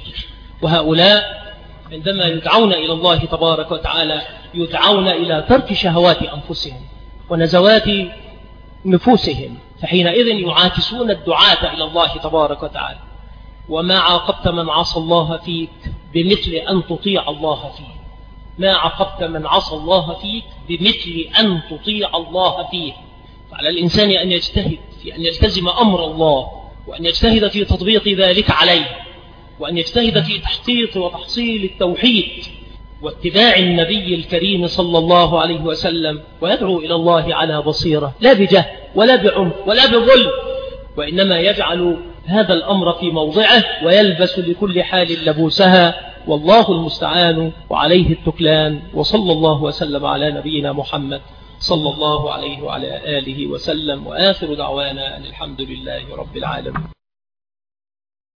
وهؤلاء عندما يدعون إلى الله تبارك وتعالى يدعون إلى ترك شهوات أنفسهم ونزوات نفوسهم، فحينئذ يعاكسون الدعاة إلى الله تبارك وتعالى. وما عاقبت من عصى الله فيك بمثل أن تطيع الله فيه. ما عاقبت من عصى الله فيك بمثل أن تطيع الله فيه. فعلى الإنسان أن يجتهد في أن يلتزم أمر الله، وأن يجتهد في تطبيق ذلك عليه، وأن يجتهد في تحقيق وتحصيل التوحيد واتباع النبي الكريم صلى الله عليه وسلم، ويدعو إلى الله على بصيرة، لا بجهل ولا بعنف ولا بظلم، وإنما يجعل هذا الأمر في موضعه ويلبس لكل حال لبوسها، والله المستعان وعليه التكلان. وصلى الله وسلم على نبينا محمد صلى الله عليه وعلى آله وسلم، وآخر دعوانا أن الحمد لله رب العالمين.